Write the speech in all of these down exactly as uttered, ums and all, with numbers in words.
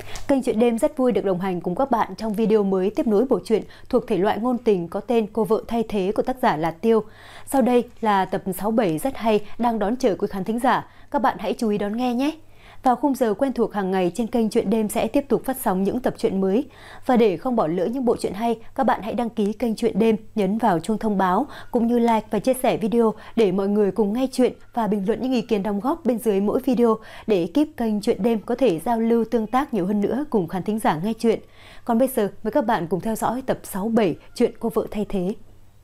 Kênh Chuyện Đêm rất vui được đồng hành cùng các bạn trong video mới tiếp nối bộ truyện thuộc thể loại ngôn tình có tên Cô vợ thay thế của tác giả là Tiêu. Sau đây là tập sáu bảy rất hay đang đón chờ quý khán thính giả. Các bạn hãy chú ý đón nghe nhé! Vào khung giờ quen thuộc hàng ngày trên kênh Chuyện Đêm sẽ tiếp tục phát sóng những tập truyện mới. Và để không bỏ lỡ những bộ truyện hay, các bạn hãy đăng ký kênh Chuyện Đêm, nhấn vào chuông thông báo cũng như like và chia sẻ video để mọi người cùng nghe chuyện và bình luận những ý kiến đóng góp bên dưới mỗi video để ekip kênh Chuyện Đêm có thể giao lưu tương tác nhiều hơn nữa cùng khán thính giả nghe chuyện. Còn bây giờ mời các bạn cùng theo dõi tập sáu bảy chuyện Cô vợ thay thế.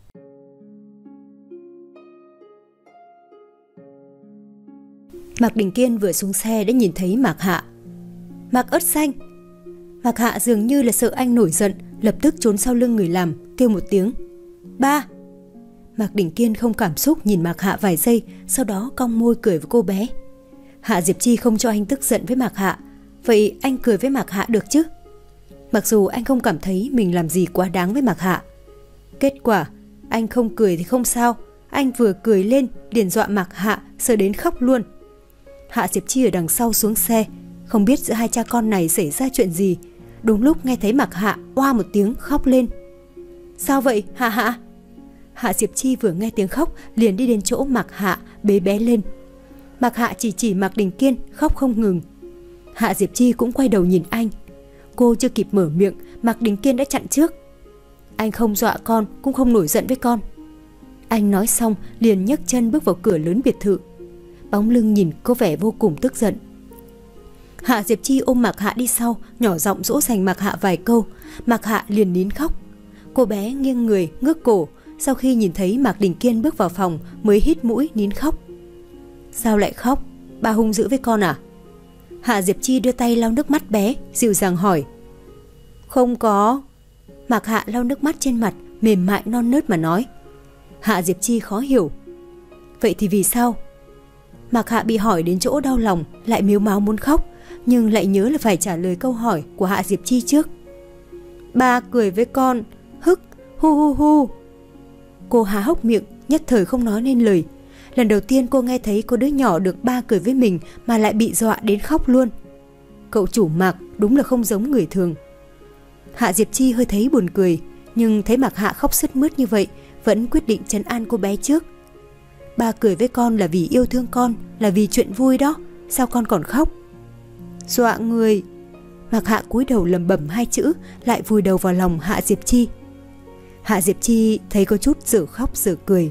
Mạc Đình Kiên vừa xuống xe đã nhìn thấy Mạc Hạ. Mạc ớt xanh! Mạc Hạ dường như là sợ anh nổi giận, lập tức trốn sau lưng người làm, kêu một tiếng. Ba! Mạc Đình Kiên không cảm xúc nhìn Mạc Hạ vài giây, sau đó cong môi cười với cô bé. Hạ Diệp Chi không cho anh tức giận với Mạc Hạ, vậy anh cười với Mạc Hạ được chứ? Mặc dù anh không cảm thấy mình làm gì quá đáng với Mạc Hạ. Kết quả, anh không cười thì không sao, anh vừa cười lên liền dọa Mạc Hạ sợ đến khóc luôn. Hạ Diệp Chi ở đằng sau xuống xe, không biết giữa hai cha con này xảy ra chuyện gì. Đúng lúc nghe thấy Mạc Hạ oa một tiếng khóc lên. Sao vậy Hạ Hạ? Hạ Diệp Chi vừa nghe tiếng khóc liền đi đến chỗ Mạc Hạ bế bé lên. Mạc Hạ chỉ chỉ Mạc Đình Kiên khóc không ngừng. Hạ Diệp Chi cũng quay đầu nhìn anh. Cô chưa kịp mở miệng, Mạc Đình Kiên đã chặn trước. Anh không dọa con, cũng không nổi giận với con. Anh nói xong liền nhấc chân bước vào cửa lớn biệt thự. Bóng lưng nhìn có vẻ vô cùng tức giận. Hạ Diệp Chi ôm Mạc Hạ đi sau, nhỏ giọng dỗ dành Mạc Hạ vài câu. Mạc Hạ liền nín khóc. Cô bé nghiêng người ngước cổ, sau khi nhìn thấy Mạc Đình Kiên bước vào phòng mới hít mũi nín khóc. Sao lại khóc? Ba hung dữ với con à? Hạ Diệp Chi đưa tay lau nước mắt bé, dịu dàng hỏi. Không có. Mạc Hạ lau nước mắt trên mặt, mềm mại non nớt mà nói. Hạ Diệp Chi khó hiểu. Vậy thì vì sao? Mạc Hạ bị hỏi đến chỗ đau lòng, lại mếu máo muốn khóc, nhưng lại nhớ là phải trả lời câu hỏi của Hạ Diệp Chi trước. Ba cười với con, hức, hu hu hu. Cô há hốc miệng, nhất thời không nói nên lời. Lần đầu tiên cô nghe thấy có đứa nhỏ được ba cười với mình mà lại bị dọa đến khóc luôn. Cậu chủ Mạc đúng là không giống người thường. Hạ Diệp Chi hơi thấy buồn cười, nhưng thấy Mạc Hạ khóc sướt mướt như vậy, vẫn quyết định trấn an cô bé trước. Ba cười với con là vì yêu thương con, là vì chuyện vui đó, sao con còn khóc? Dọa người. Mạc Hạ cúi đầu lẩm bẩm hai chữ, lại vùi đầu vào lòng Hạ Diệp Chi. Hạ Diệp Chi thấy có chút giờ khóc giờ cười.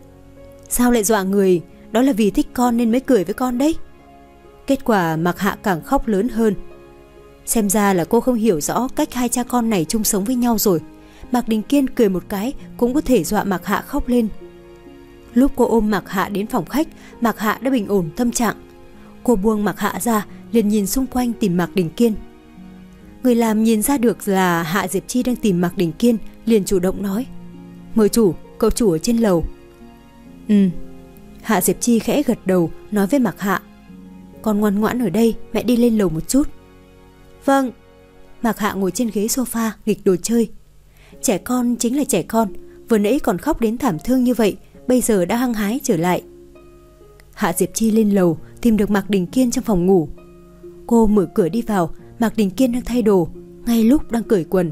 Sao lại dọa người? Đó là vì thích con nên mới cười với con đấy. Kết quả Mạc Hạ càng khóc lớn hơn. Xem ra là cô không hiểu rõ cách hai cha con này chung sống với nhau rồi. Mạc Đình Kiên cười một cái cũng có thể dọa Mạc Hạ khóc lên. Lúc cô ôm Mạc Hạ đến phòng khách, Mạc Hạ đã bình ổn tâm trạng. Cô buông Mạc Hạ ra, liền nhìn xung quanh tìm Mạc Đình Kiên. Người làm nhìn ra được là Hạ Diệp Chi đang tìm Mạc Đình Kiên, liền chủ động nói. Mời chủ, cậu chủ ở trên lầu. Ừ. Hạ Diệp Chi khẽ gật đầu, nói với Mạc Hạ. Con ngoan ngoãn ở đây, mẹ đi lên lầu một chút. Vâng. Mạc Hạ ngồi trên ghế sofa, nghịch đồ chơi. Trẻ con chính là trẻ con, vừa nãy còn khóc đến thảm thương như vậy, bây giờ đã hăng hái trở lại. Hạ Diệp Chi lên lầu, tìm được Mạc Đình Kiên trong phòng ngủ. Cô mở cửa đi vào, Mạc Đình Kiên đang thay đồ, ngay lúc đang cởi quần.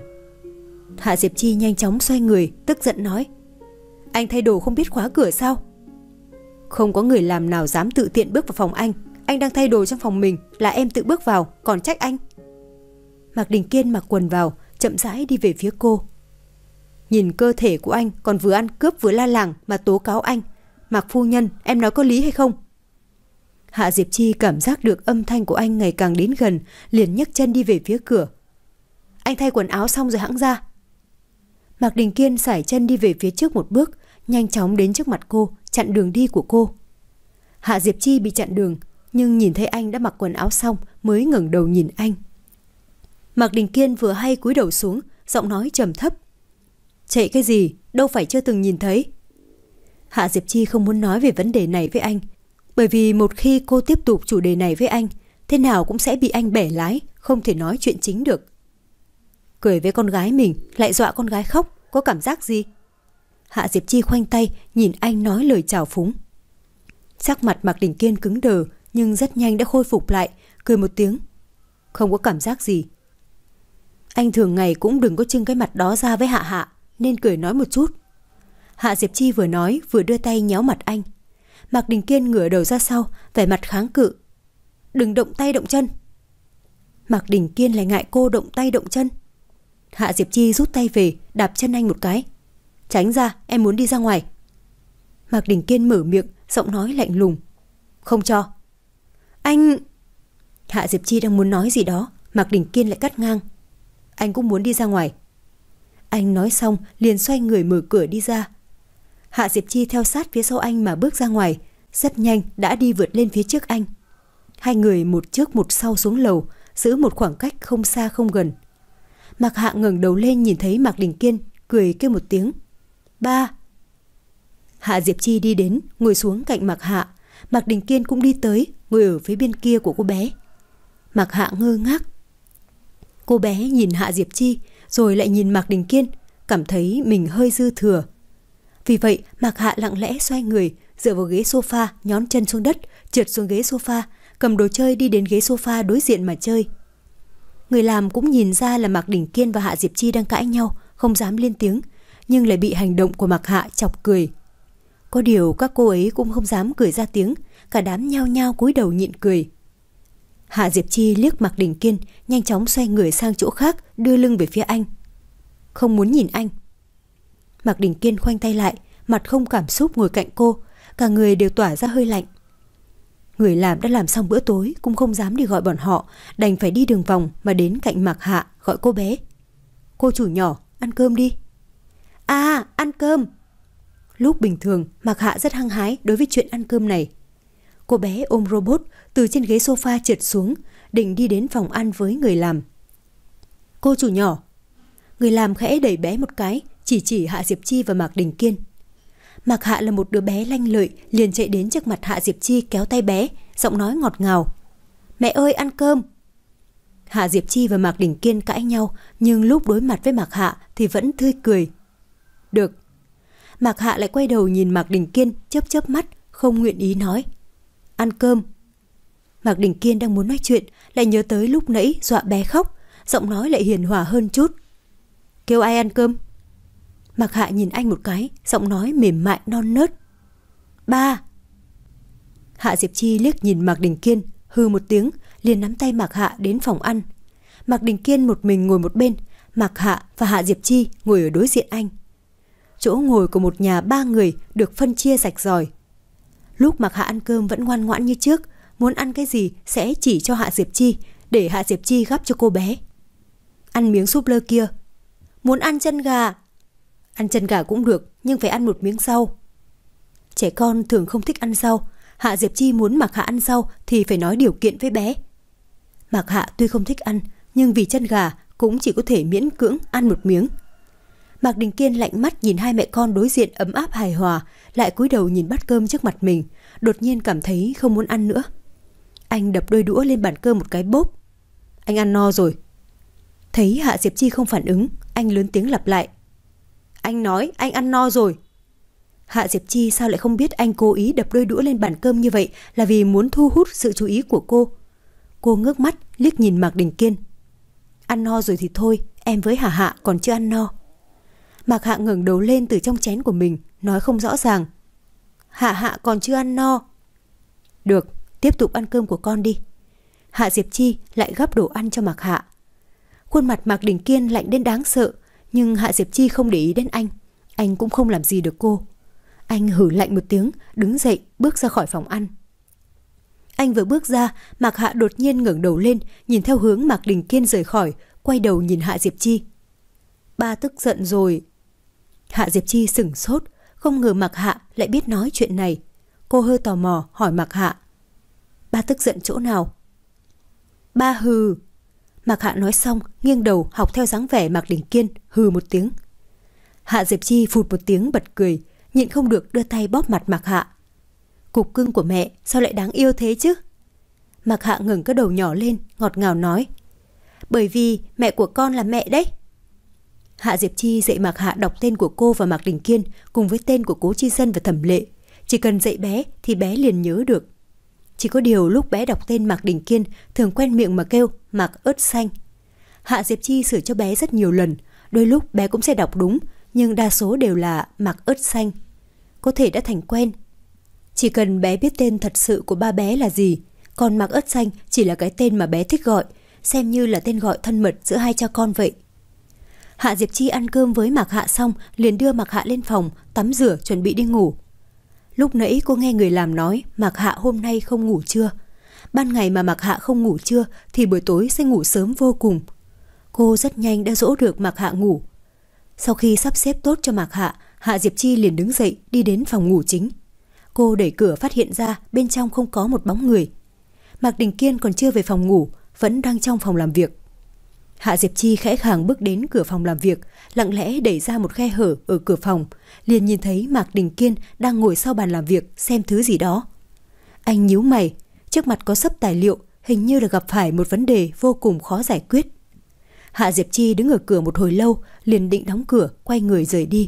Hạ Diệp Chi nhanh chóng xoay người, tức giận nói. Anh thay đồ không biết khóa cửa sao? Không có người làm nào dám tự tiện bước vào phòng anh. Anh đang thay đồ trong phòng mình, là em tự bước vào, còn trách anh. Mạc Đình Kiên mặc quần vào, chậm rãi đi về phía cô. Nhìn cơ thể của anh còn vừa ăn cướp vừa la làng mà tố cáo anh. Mạc phu nhân, em nói có lý hay không? Hạ Diệp Chi cảm giác được âm thanh của anh ngày càng đến gần, liền nhấc chân đi về phía cửa. Anh thay quần áo xong rồi hẵng ra. Mạc Đình Kiên sải chân đi về phía trước một bước, nhanh chóng đến trước mặt cô, chặn đường đi của cô. Hạ Diệp Chi bị chặn đường, nhưng nhìn thấy anh đã mặc quần áo xong mới ngẩng đầu nhìn anh. Mạc Đình Kiên vừa hay cúi đầu xuống, giọng nói trầm thấp. Chạy cái gì, đâu phải chưa từng nhìn thấy. Hạ Diệp Chi không muốn nói về vấn đề này với anh, bởi vì một khi cô tiếp tục chủ đề này với anh, thế nào cũng sẽ bị anh bẻ lái, không thể nói chuyện chính được. Cười với con gái mình, lại dọa con gái khóc, có cảm giác gì? Hạ Diệp Chi khoanh tay, nhìn anh nói lời chào phúng. Sắc mặt Mạc Đình Kiên cứng đờ, nhưng rất nhanh đã khôi phục lại, cười một tiếng. Không có cảm giác gì. Anh thường ngày cũng đừng có trưng cái mặt đó ra với Hạ Hạ, nên cười nói một chút. Hạ Diệp Chi vừa nói vừa đưa tay nhéo mặt anh. Mạc Đình Kiên ngửa đầu ra sau, vẻ mặt kháng cự. Đừng động tay động chân. Mạc Đình Kiên lại ngại cô động tay động chân. Hạ Diệp Chi rút tay về, đạp chân anh một cái. Tránh ra, em muốn đi ra ngoài. Mạc Đình Kiên mở miệng, giọng nói lạnh lùng. Không cho. Anh... Hạ Diệp Chi đang muốn nói gì đó, Mạc Đình Kiên lại cắt ngang. Anh cũng muốn đi ra ngoài. Anh nói xong liền xoay người mở cửa đi ra. Hạ Diệp Chi theo sát phía sau anh mà bước ra ngoài, rất nhanh đã đi vượt lên phía trước anh. Hai người một trước một sau xuống lầu, giữ một khoảng cách không xa không gần. Mạc Hạ ngẩng đầu lên nhìn thấy Mạc Đình Kiên, cười kêu một tiếng. Ba. Hạ Diệp Chi đi đến, ngồi xuống cạnh Mạc Hạ. Mạc Đình Kiên cũng đi tới, ngồi ở phía bên kia của cô bé. Mạc Hạ ngơ ngác. Cô bé nhìn Hạ Diệp Chi, rồi lại nhìn Mạc Đình Kiên, cảm thấy mình hơi dư thừa. Vì vậy Mạc Hạ lặng lẽ xoay người, dựa vào ghế sofa, nhón chân xuống đất, trượt xuống ghế sofa, cầm đồ chơi đi đến ghế sofa đối diện mà chơi. Người làm cũng nhìn ra là Mạc Đình Kiên và Hạ Diệp Chi đang cãi nhau, không dám lên tiếng, nhưng lại bị hành động của Mạc Hạ chọc cười. Có điều các cô ấy cũng không dám cười ra tiếng, cả đám nhao nhao cúi đầu nhịn cười. Hạ Diệp Chi liếc Mạc Đình Kiên, nhanh chóng xoay người sang chỗ khác, đưa lưng về phía anh. Không muốn nhìn anh. Mạc Đình Kiên khoanh tay lại, mặt không cảm xúc ngồi cạnh cô, cả người đều tỏa ra hơi lạnh. Người làm đã làm xong bữa tối cũng không dám đi gọi bọn họ, đành phải đi đường vòng mà đến cạnh Mạc Hạ gọi cô bé. Cô chủ nhỏ, ăn cơm đi. À, ăn cơm. Lúc bình thường Mạc Hạ rất hăng hái đối với chuyện ăn cơm này. Cô bé ôm robot từ trên ghế sofa trượt xuống, định đi đến phòng ăn với người làm. Cô chủ nhỏ. Người làm khẽ đẩy bé một cái, chỉ chỉ Hạ Diệp Chi và Mạc Đình Kiên. Mạc Hạ là một đứa bé lanh lợi, liền chạy đến trước mặt Hạ Diệp Chi kéo tay bé, giọng nói ngọt ngào. Mẹ ơi, ăn cơm. Hạ Diệp Chi và Mạc Đình Kiên cãi nhau, nhưng lúc đối mặt với Mạc Hạ thì vẫn tươi cười. Được. Mạc Hạ lại quay đầu nhìn Mạc Đình Kiên, chớp chớp mắt, không nguyện ý nói. Ăn cơm. Mạc Đình Kiên đang muốn nói chuyện, lại nhớ tới lúc nãy dọa bé khóc, giọng nói lại hiền hòa hơn chút. Kêu ai ăn cơm? Mạc Hạ nhìn anh một cái, giọng nói mềm mại non nớt. Ba. Hạ Diệp Chi liếc nhìn Mạc Đình Kiên, hừ một tiếng, liền nắm tay Mạc Hạ đến phòng ăn. Mạc Đình Kiên một mình ngồi một bên, Mạc Hạ và Hạ Diệp Chi ngồi ở đối diện anh. Chỗ ngồi của một nhà ba người được phân chia rạch ròi. Lúc Mạc Hạ ăn cơm vẫn ngoan ngoãn như trước, muốn ăn cái gì sẽ chỉ cho Hạ Diệp Chi, để Hạ Diệp Chi gắp cho cô bé. Ăn miếng súp lơ kia. Muốn ăn chân gà. Ăn chân gà cũng được, nhưng phải ăn một miếng rau. Trẻ con thường không thích ăn rau. Hạ Diệp Chi muốn Mạc Hạ ăn rau thì phải nói điều kiện với bé. Mạc Hạ tuy không thích ăn, nhưng vì chân gà cũng chỉ có thể miễn cưỡng ăn một miếng. Mạc Đình Kiên lạnh mắt nhìn hai mẹ con đối diện ấm áp hài hòa, lại cúi đầu nhìn bát cơm trước mặt mình, đột nhiên cảm thấy không muốn ăn nữa. Anh đập đôi đũa lên bàn cơm một cái bốp. Anh ăn no rồi. Thấy Hạ Diệp Chi không phản ứng, anh lớn tiếng lặp lại. Anh nói anh ăn no rồi. Hạ Diệp Chi sao lại không biết anh cố ý đập đôi đũa lên bàn cơm như vậy là vì muốn thu hút sự chú ý của cô. Cô ngước mắt liếc nhìn Mạc Đình Kiên. Ăn no rồi thì thôi, em với Hạ Hạ còn chưa ăn no. Mạc Hạ ngẩng đầu lên từ trong chén của mình, nói không rõ ràng. Hạ Hạ còn chưa ăn no. Được, tiếp tục ăn cơm của con đi. Hạ Diệp Chi lại gắp đồ ăn cho Mạc Hạ. Khuôn mặt Mạc Đình Kiên lạnh đến đáng sợ, nhưng Hạ Diệp Chi không để ý đến anh. Anh cũng không làm gì được cô. Anh hử lạnh một tiếng, đứng dậy, bước ra khỏi phòng ăn. Anh vừa bước ra, Mạc Hạ đột nhiên ngẩng đầu lên, nhìn theo hướng Mạc Đình Kiên rời khỏi, quay đầu nhìn Hạ Diệp Chi. Ba tức giận rồi. Hạ Diệp Chi sửng sốt, không ngờ Mạc Hạ lại biết nói chuyện này. Cô hơi tò mò hỏi Mạc Hạ. Ba tức giận chỗ nào? Ba hừ. Mạc Hạ nói xong, nghiêng đầu học theo dáng vẻ Mạc Đình Kiên, hừ một tiếng. Hạ Diệp Chi phụt một tiếng bật cười, nhịn không được đưa tay bóp mặt Mạc Hạ. Cục cưng của mẹ sao lại đáng yêu thế chứ? Mạc Hạ ngẩng cái đầu nhỏ lên, ngọt ngào nói. Bởi vì mẹ của con là mẹ đấy. Hạ Diệp Chi dạy Mạc Hạ đọc tên của cô và Mạc Đình Kiên cùng với tên của Cố Chi Dân và Thẩm Lệ. Chỉ cần dạy bé thì bé liền nhớ được. Chỉ có điều lúc bé đọc tên Mạc Đình Kiên thường quen miệng mà kêu Mạc ớt xanh. Hạ Diệp Chi sửa cho bé rất nhiều lần, đôi lúc bé cũng sẽ đọc đúng, nhưng đa số đều là Mạc ớt xanh. Có thể đã thành quen. Chỉ cần bé biết tên thật sự của ba bé là gì, còn Mạc ớt xanh chỉ là cái tên mà bé thích gọi, xem như là tên gọi thân mật giữa hai cha con vậy. Hạ Diệp Chi ăn cơm với Mạc Hạ xong liền đưa Mạc Hạ lên phòng tắm rửa chuẩn bị đi ngủ. Lúc nãy cô nghe người làm nói Mạc Hạ hôm nay không ngủ trưa. Ban ngày mà Mạc Hạ không ngủ trưa thì buổi tối sẽ ngủ sớm vô cùng. Cô rất nhanh đã dỗ được Mạc Hạ ngủ. Sau khi sắp xếp tốt cho Mạc Hạ, Hạ Diệp Chi liền đứng dậy đi đến phòng ngủ chính. Cô đẩy cửa phát hiện ra bên trong không có một bóng người. Mạc Đình Kiên còn chưa về phòng ngủ, vẫn đang trong phòng làm việc. Hạ Diệp Chi khẽ khàng bước đến cửa phòng làm việc, lặng lẽ đẩy ra một khe hở ở cửa phòng, liền nhìn thấy Mạc Đình Kiên đang ngồi sau bàn làm việc xem thứ gì đó. Anh nhíu mày, trước mặt có xấp tài liệu, hình như là gặp phải một vấn đề vô cùng khó giải quyết. Hạ Diệp Chi đứng ở cửa một hồi lâu, liền định đóng cửa, quay người rời đi.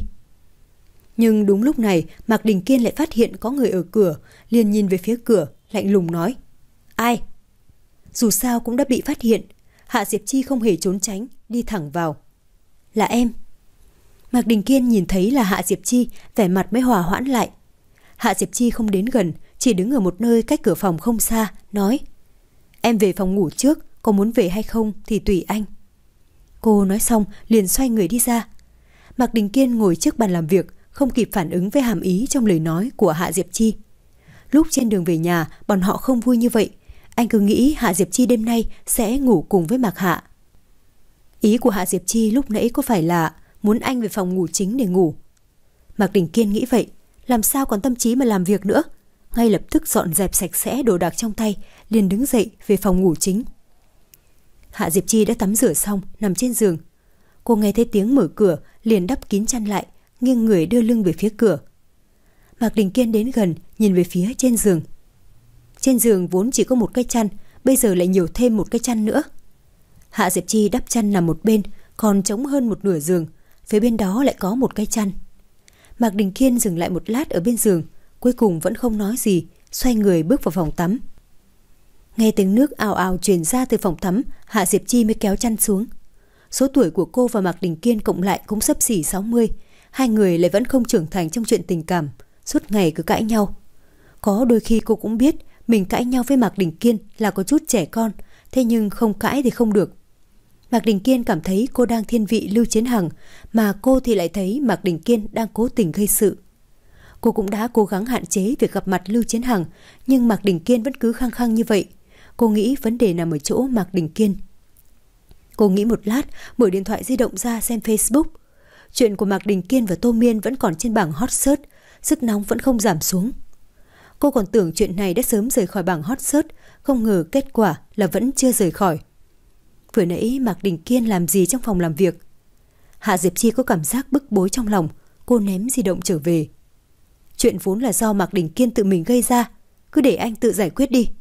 Nhưng đúng lúc này, Mạc Đình Kiên lại phát hiện có người ở cửa, liền nhìn về phía cửa, lạnh lùng nói: "Ai?" Dù sao cũng đã bị phát hiện, Hạ Diệp Chi không hề trốn tránh, đi thẳng vào. "Là em." Mạc Đình Kiên nhìn thấy là Hạ Diệp Chi, vẻ mặt mới hòa hoãn lại. Hạ Diệp Chi không đến gần, chỉ đứng ở một nơi cách cửa phòng không xa, nói: "Em về phòng ngủ trước, có muốn về hay không thì tùy anh." Cô nói xong liền xoay người đi ra. Mạc Đình Kiên ngồi trước bàn làm việc, không kịp phản ứng với hàm ý trong lời nói của Hạ Diệp Chi. Lúc trên đường về nhà, bọn họ không vui như vậy. Anh cứ nghĩ Hạ Diệp Chi đêm nay sẽ ngủ cùng với Mạc Hạ. Ý của Hạ Diệp Chi lúc nãy có phải là muốn anh về phòng ngủ chính để ngủ? Mạc Đình Kiên nghĩ vậy, làm sao còn tâm trí mà làm việc nữa. Ngay lập tức dọn dẹp sạch sẽ đồ đạc trong tay, liền đứng dậy về phòng ngủ chính. Hạ Diệp Chi đã tắm rửa xong, nằm trên giường. Cô nghe thấy tiếng mở cửa, liền đắp kín chăn lại, nghiêng người đưa lưng về phía cửa. Mạc Đình Kiên đến gần, nhìn về phía trên giường. Trên giường vốn chỉ có một cái chăn, bây giờ lại nhiều thêm một cái chăn nữa. Hạ Diệp Chi đắp chăn nằm một bên, còn trống hơn một nửa giường, phía bên đó lại có một cái chăn. Mạc Đình Kiên dừng lại một lát ở bên giường, cuối cùng vẫn không nói gì, xoay người bước vào phòng tắm. Nghe tiếng nước ào ào truyền ra từ phòng tắm, Hạ Diệp Chi mới kéo chăn xuống. Số tuổi của cô và Mạc Đình Kiên cộng lại cũng xấp xỉ sáu mươi, hai người lại vẫn không trưởng thành trong chuyện tình cảm, suốt ngày cứ cãi nhau. Có đôi khi cô cũng biết mình cãi nhau với Mạc Đình Kiên là có chút trẻ con, thế nhưng không cãi thì không được. Mạc Đình Kiên cảm thấy cô đang thiên vị Lưu Chiến Hằng, mà cô thì lại thấy Mạc Đình Kiên đang cố tình gây sự. Cô cũng đã cố gắng hạn chế việc gặp mặt Lưu Chiến Hằng, nhưng Mạc Đình Kiên vẫn cứ khăng khăng như vậy. Cô nghĩ vấn đề nằm ở chỗ Mạc Đình Kiên. Cô nghĩ một lát, mở điện thoại di động ra xem Facebook. Chuyện của Mạc Đình Kiên và Tô Miên vẫn còn trên bảng hot search, sức nóng vẫn không giảm xuống. Cô còn tưởng chuyện này đã sớm rời khỏi bảng hot search, không ngờ kết quả là vẫn chưa rời khỏi. Vừa nãy Mạc Đình Kiên làm gì trong phòng làm việc? Hạ Diệp Chi có cảm giác bức bối trong lòng, cô ném di động trở về. Chuyện vốn là do Mạc Đình Kiên tự mình gây ra, cứ để anh tự giải quyết đi.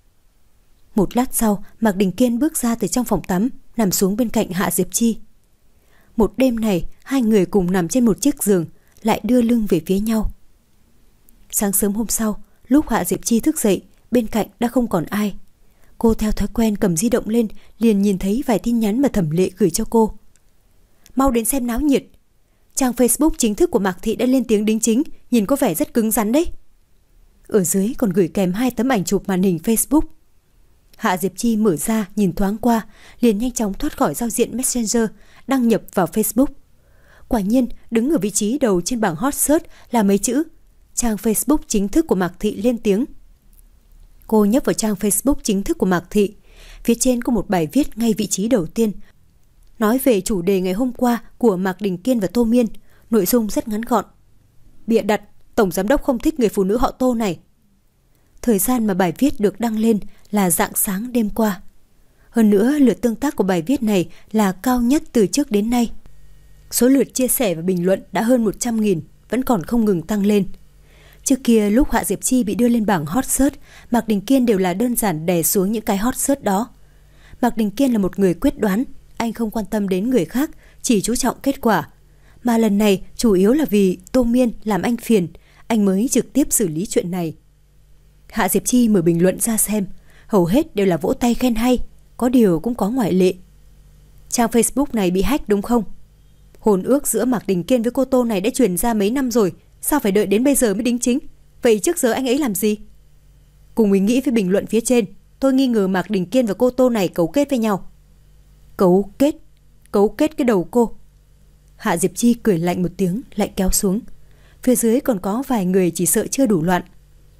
Một lát sau, Mạc Đình Kiên bước ra từ trong phòng tắm, nằm xuống bên cạnh Hạ Diệp Chi. Một đêm này, hai người cùng nằm trên một chiếc giường, lại đưa lưng về phía nhau. Sáng sớm hôm sau, lúc Hạ Diệp Chi thức dậy, bên cạnh đã không còn ai. Cô theo thói quen cầm di động lên, liền nhìn thấy vài tin nhắn mà Thẩm Lệ gửi cho cô. Mau đến xem náo nhiệt. Trang Facebook chính thức của Mạc Thị đã lên tiếng đính chính, nhìn có vẻ rất cứng rắn đấy. Ở dưới còn gửi kèm hai tấm ảnh chụp màn hình Facebook. Hạ Diệp Chi mở ra nhìn thoáng qua, liền nhanh chóng thoát khỏi giao diện Messenger, đăng nhập vào Facebook. Quả nhiên, đứng ở vị trí đầu trên bảng hot search là mấy chữ: trang Facebook chính thức của Mạc Thị lên tiếng. Cô nhấp vào trang Facebook chính thức của Mạc Thị. Phía trên có một bài viết ngay vị trí đầu tiên, nói về chủ đề ngày hôm qua của Mạc Đình Kiên và Tô Miên. Nội dung rất ngắn gọn: bịa đặt, tổng giám đốc không thích người phụ nữ họ Tô này. Thời gian mà bài viết được đăng lên là rạng sáng đêm qua. Hơn nữa, lượt tương tác của bài viết này là cao nhất từ trước đến nay. Số lượt chia sẻ và bình luận đã hơn một trăm nghìn, vẫn còn không ngừng tăng lên. Trước kia lúc Hạ Diệp Chi bị đưa lên bảng hot search, Mạc Đình Kiên đều là đơn giản đè xuống những cái hot search đó. Mạc Đình Kiên là một người quyết đoán, anh không quan tâm đến người khác, chỉ chú trọng kết quả. Mà lần này chủ yếu là vì Tô Miên làm anh phiền, anh mới trực tiếp xử lý chuyện này. Hạ Diệp Chi mở bình luận ra xem, hầu hết đều là vỗ tay khen hay, có điều cũng có ngoại lệ. Trang Facebook này bị hack đúng không? Hôn ước giữa Mạc Đình Kiên với cô Tô này đã truyền ra mấy năm rồi, sao phải đợi đến bây giờ mới đính chính? Vậy trước giờ anh ấy làm gì? Cùng ý nghĩ với bình luận phía trên, tôi nghi ngờ Mạc Đình Kiên và cô Tô này cấu kết với nhau. Cấu kết? Cấu kết cái đầu cô. Hạ Diệp Chi cười lạnh một tiếng, lại kéo xuống. Phía dưới còn có vài người chỉ sợ chưa đủ loạn.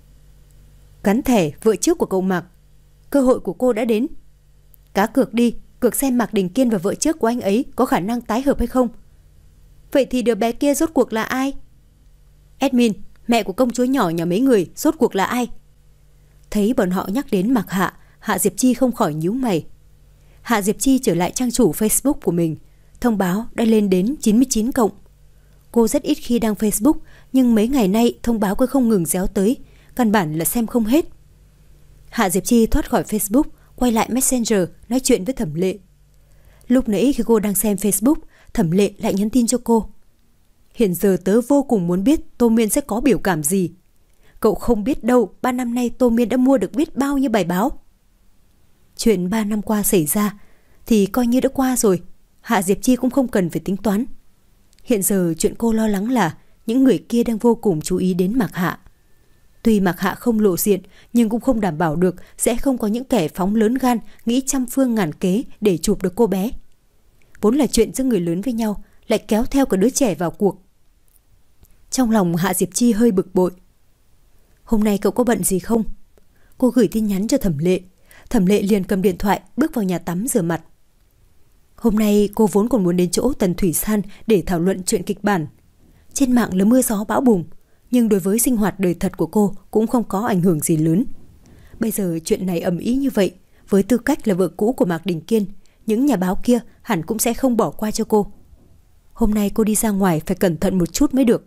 Gắn thẻ vợ trước của cậu Mạc. Cơ hội của cô đã đến. Cá cược đi, cược xem Mạc Đình Kiên và vợ trước của anh ấy có khả năng tái hợp hay không. Vậy thì đứa bé kia rốt cuộc là ai? Admin, mẹ của công chúa nhỏ nhà mấy người rốt cuộc là ai? Thấy bọn họ nhắc đến Mạc Hạ, Hạ Diệp Chi không khỏi nhíu mày. Hạ Diệp Chi trở lại trang chủ Facebook của mình, thông báo đã lên đến chín mươi chín cộng. Cô rất ít khi đăng Facebook, nhưng mấy ngày nay thông báo cứ không ngừng réo tới, căn bản là xem không hết. Hạ Diệp Chi thoát khỏi Facebook, quay lại Messenger nói chuyện với Thẩm Lệ. Lúc nãy khi cô đang xem Facebook, Thẩm Lệ lại nhắn tin cho cô. Hiện giờ tớ vô cùng muốn biết Tô Miên sẽ có biểu cảm gì. Cậu không biết đâu, ba năm nay Tô Miên đã mua được biết bao nhiêu bài báo. Chuyện ba năm qua xảy ra thì coi như đã qua rồi, Hạ Diệp Chi cũng không cần phải tính toán. Hiện giờ chuyện cô lo lắng là những người kia đang vô cùng chú ý đến Mạc Hạ. Tuy Mạc Hạ không lộ diện, nhưng cũng không đảm bảo được sẽ không có những kẻ phóng lớn gan nghĩ trăm phương ngàn kế để chụp được cô bé. Vốn là chuyện giữa người lớn với nhau, lại kéo theo cả đứa trẻ vào cuộc. Trong lòng Hạ Diệp Chi hơi bực bội. Hôm nay cậu có bận gì không? Cô gửi tin nhắn cho Thẩm Lệ. Thẩm Lệ liền cầm điện thoại bước vào nhà tắm rửa mặt. Hôm nay cô vốn còn muốn đến chỗ Tần Thủy San để thảo luận chuyện kịch bản. Trên mạng là mưa gió bão bùng, nhưng đối với sinh hoạt đời thật của cô cũng không có ảnh hưởng gì lớn. Bây giờ chuyện này ầm ĩ như vậy, với tư cách là vợ cũ của Mạc Đình Kiên, những nhà báo kia hẳn cũng sẽ không bỏ qua cho cô. Hôm nay cô đi ra ngoài phải cẩn thận một chút mới được.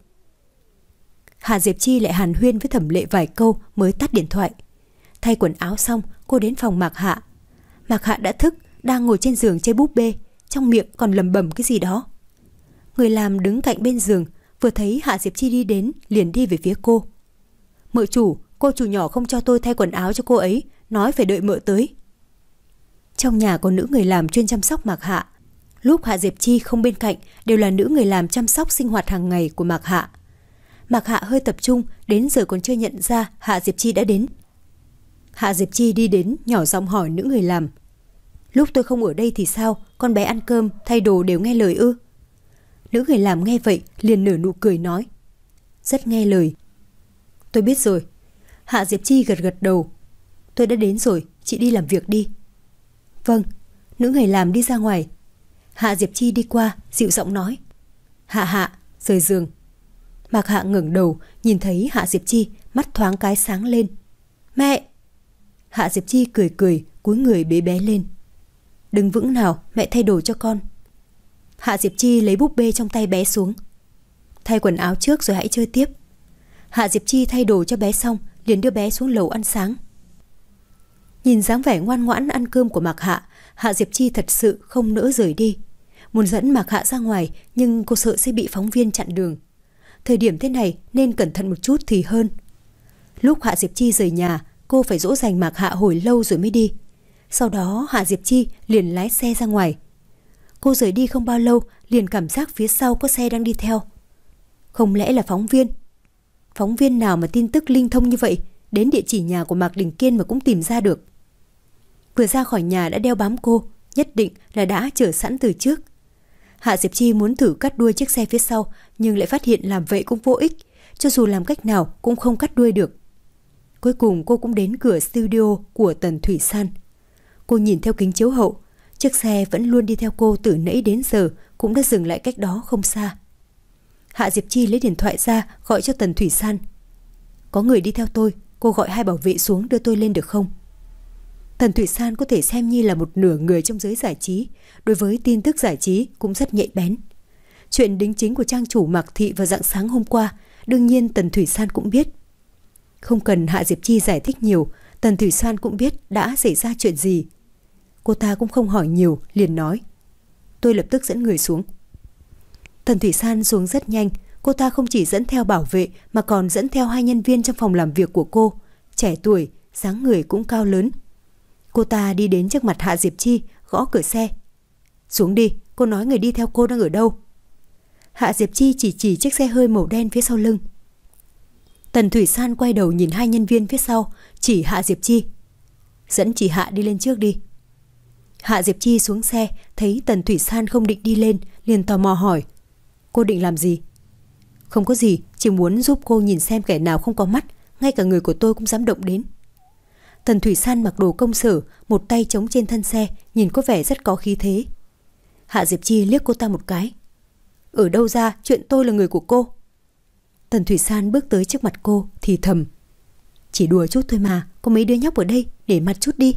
Hạ Diệp Chi lại hàn huyên với Thẩm Lệ vài câu mới tắt điện thoại. Thay quần áo xong, cô đến phòng Mạc Hạ. Mạc Hạ đã thức, đang ngồi trên giường chơi búp bê, trong miệng còn lẩm bẩm cái gì đó. Người làm đứng cạnh bên giường, vừa thấy Hạ Diệp Chi đi đến, liền đi về phía cô. Mợ chủ, cô chủ nhỏ không cho tôi thay quần áo cho cô ấy, nói phải đợi mợ tới. Trong nhà có nữ người làm chuyên chăm sóc Mạc Hạ. Lúc Hạ Diệp Chi không bên cạnh đều là nữ người làm chăm sóc sinh hoạt hàng ngày của Mạc Hạ. Mạc Hạ hơi tập trung, đến giờ còn chưa nhận ra Hạ Diệp Chi đã đến. Hạ Diệp Chi đi đến, nhỏ giọng hỏi nữ người làm. Lúc tôi không ở đây thì sao, con bé ăn cơm, thay đồ đều nghe lời ư? Nữ người làm nghe vậy, liền nở nụ cười nói. Rất nghe lời. Tôi biết rồi. Hạ Diệp Chi gật gật đầu. Tôi đã đến rồi, chị đi làm việc đi. Vâng. Nữ người làm đi ra ngoài. Hạ Diệp Chi đi qua, dịu giọng nói. Hạ Hạ, rời giường. Mạc Hạ ngẩng đầu, nhìn thấy Hạ Diệp Chi, mắt thoáng cái sáng lên. Mẹ! Hạ Diệp Chi cười cười, cúi người bế bé lên. Đứng vững nào, mẹ thay đồ cho con. Hạ Diệp Chi lấy búp bê trong tay bé xuống. Thay quần áo trước rồi hãy chơi tiếp. Hạ Diệp Chi thay đồ cho bé xong, liền đưa bé xuống lầu ăn sáng. Nhìn dáng vẻ ngoan ngoãn ăn cơm của Mạc Hạ, Hạ Diệp Chi thật sự không nỡ rời đi. Muốn dẫn Mạc Hạ ra ngoài, nhưng cô sợ sẽ bị phóng viên chặn đường. Thời điểm thế này nên cẩn thận một chút thì hơn. Lúc Hạ Diệp Chi rời nhà, cô phải dỗ dành Mạc Hạ hồi lâu rồi mới đi. Sau đó Hạ Diệp Chi liền lái xe ra ngoài. Cô rời đi không bao lâu, liền cảm giác phía sau có xe đang đi theo. Không lẽ là phóng viên? Phóng viên nào mà tin tức linh thông như vậy, đến địa chỉ nhà của Mạc Đình Kiên mà cũng tìm ra được. Vừa ra khỏi nhà đã đeo bám cô, nhất định là đã chờ sẵn từ trước. Hạ Diệp Chi muốn thử cắt đuôi chiếc xe phía sau, nhưng lại phát hiện làm vậy cũng vô ích, cho dù làm cách nào cũng không cắt đuôi được. Cuối cùng cô cũng đến cửa studio của Tần Thủy San. Cô nhìn theo kính chiếu hậu, chiếc xe vẫn luôn đi theo cô từ nãy đến giờ cũng đã dừng lại cách đó không xa. Hạ Diệp Chi lấy điện thoại ra gọi cho Tần Thủy San. Có người đi theo tôi, cô gọi hai bảo vệ xuống đưa tôi lên được không? Tần Thủy San có thể xem như là một nửa người trong giới giải trí, đối với tin tức giải trí cũng rất nhạy bén. Chuyện đính chính của trang chủ Mạc Thị vào rạng sáng hôm qua, đương nhiên Tần Thủy San cũng biết. Không cần Hạ Diệp Chi giải thích nhiều, Tần Thủy San cũng biết đã xảy ra chuyện gì. Cô ta cũng không hỏi nhiều, liền nói. Tôi lập tức dẫn người xuống. Tần Thủy San xuống rất nhanh, cô ta không chỉ dẫn theo bảo vệ mà còn dẫn theo hai nhân viên trong phòng làm việc của cô, trẻ tuổi, dáng người cũng cao lớn. Cô ta đi đến trước mặt Hạ Diệp Chi, gõ cửa xe. Xuống đi, cô nói người đi theo cô đang ở đâu? Hạ Diệp Chi chỉ chỉ chiếc xe hơi màu đen phía sau lưng. Tần Thủy San quay đầu nhìn hai nhân viên phía sau, chỉ Hạ Diệp Chi. Dẫn chị Hạ đi lên trước đi. Hạ Diệp Chi xuống xe, thấy Tần Thủy San không định đi lên, liền tò mò hỏi. Cô định làm gì? Không có gì, chỉ muốn giúp cô nhìn xem kẻ nào không có mắt, ngay cả người của tôi cũng dám động đến. Tần Thủy San mặc đồ công sở, một tay chống trên thân xe, nhìn có vẻ rất có khí thế. Hạ Diệp Chi liếc cô ta một cái. Ở đâu ra chuyện tôi là người của cô? Tần Thủy San bước tới trước mặt cô, thì thầm. Chỉ đùa chút thôi mà, có mấy đứa nhóc ở đây, để mặt chút đi.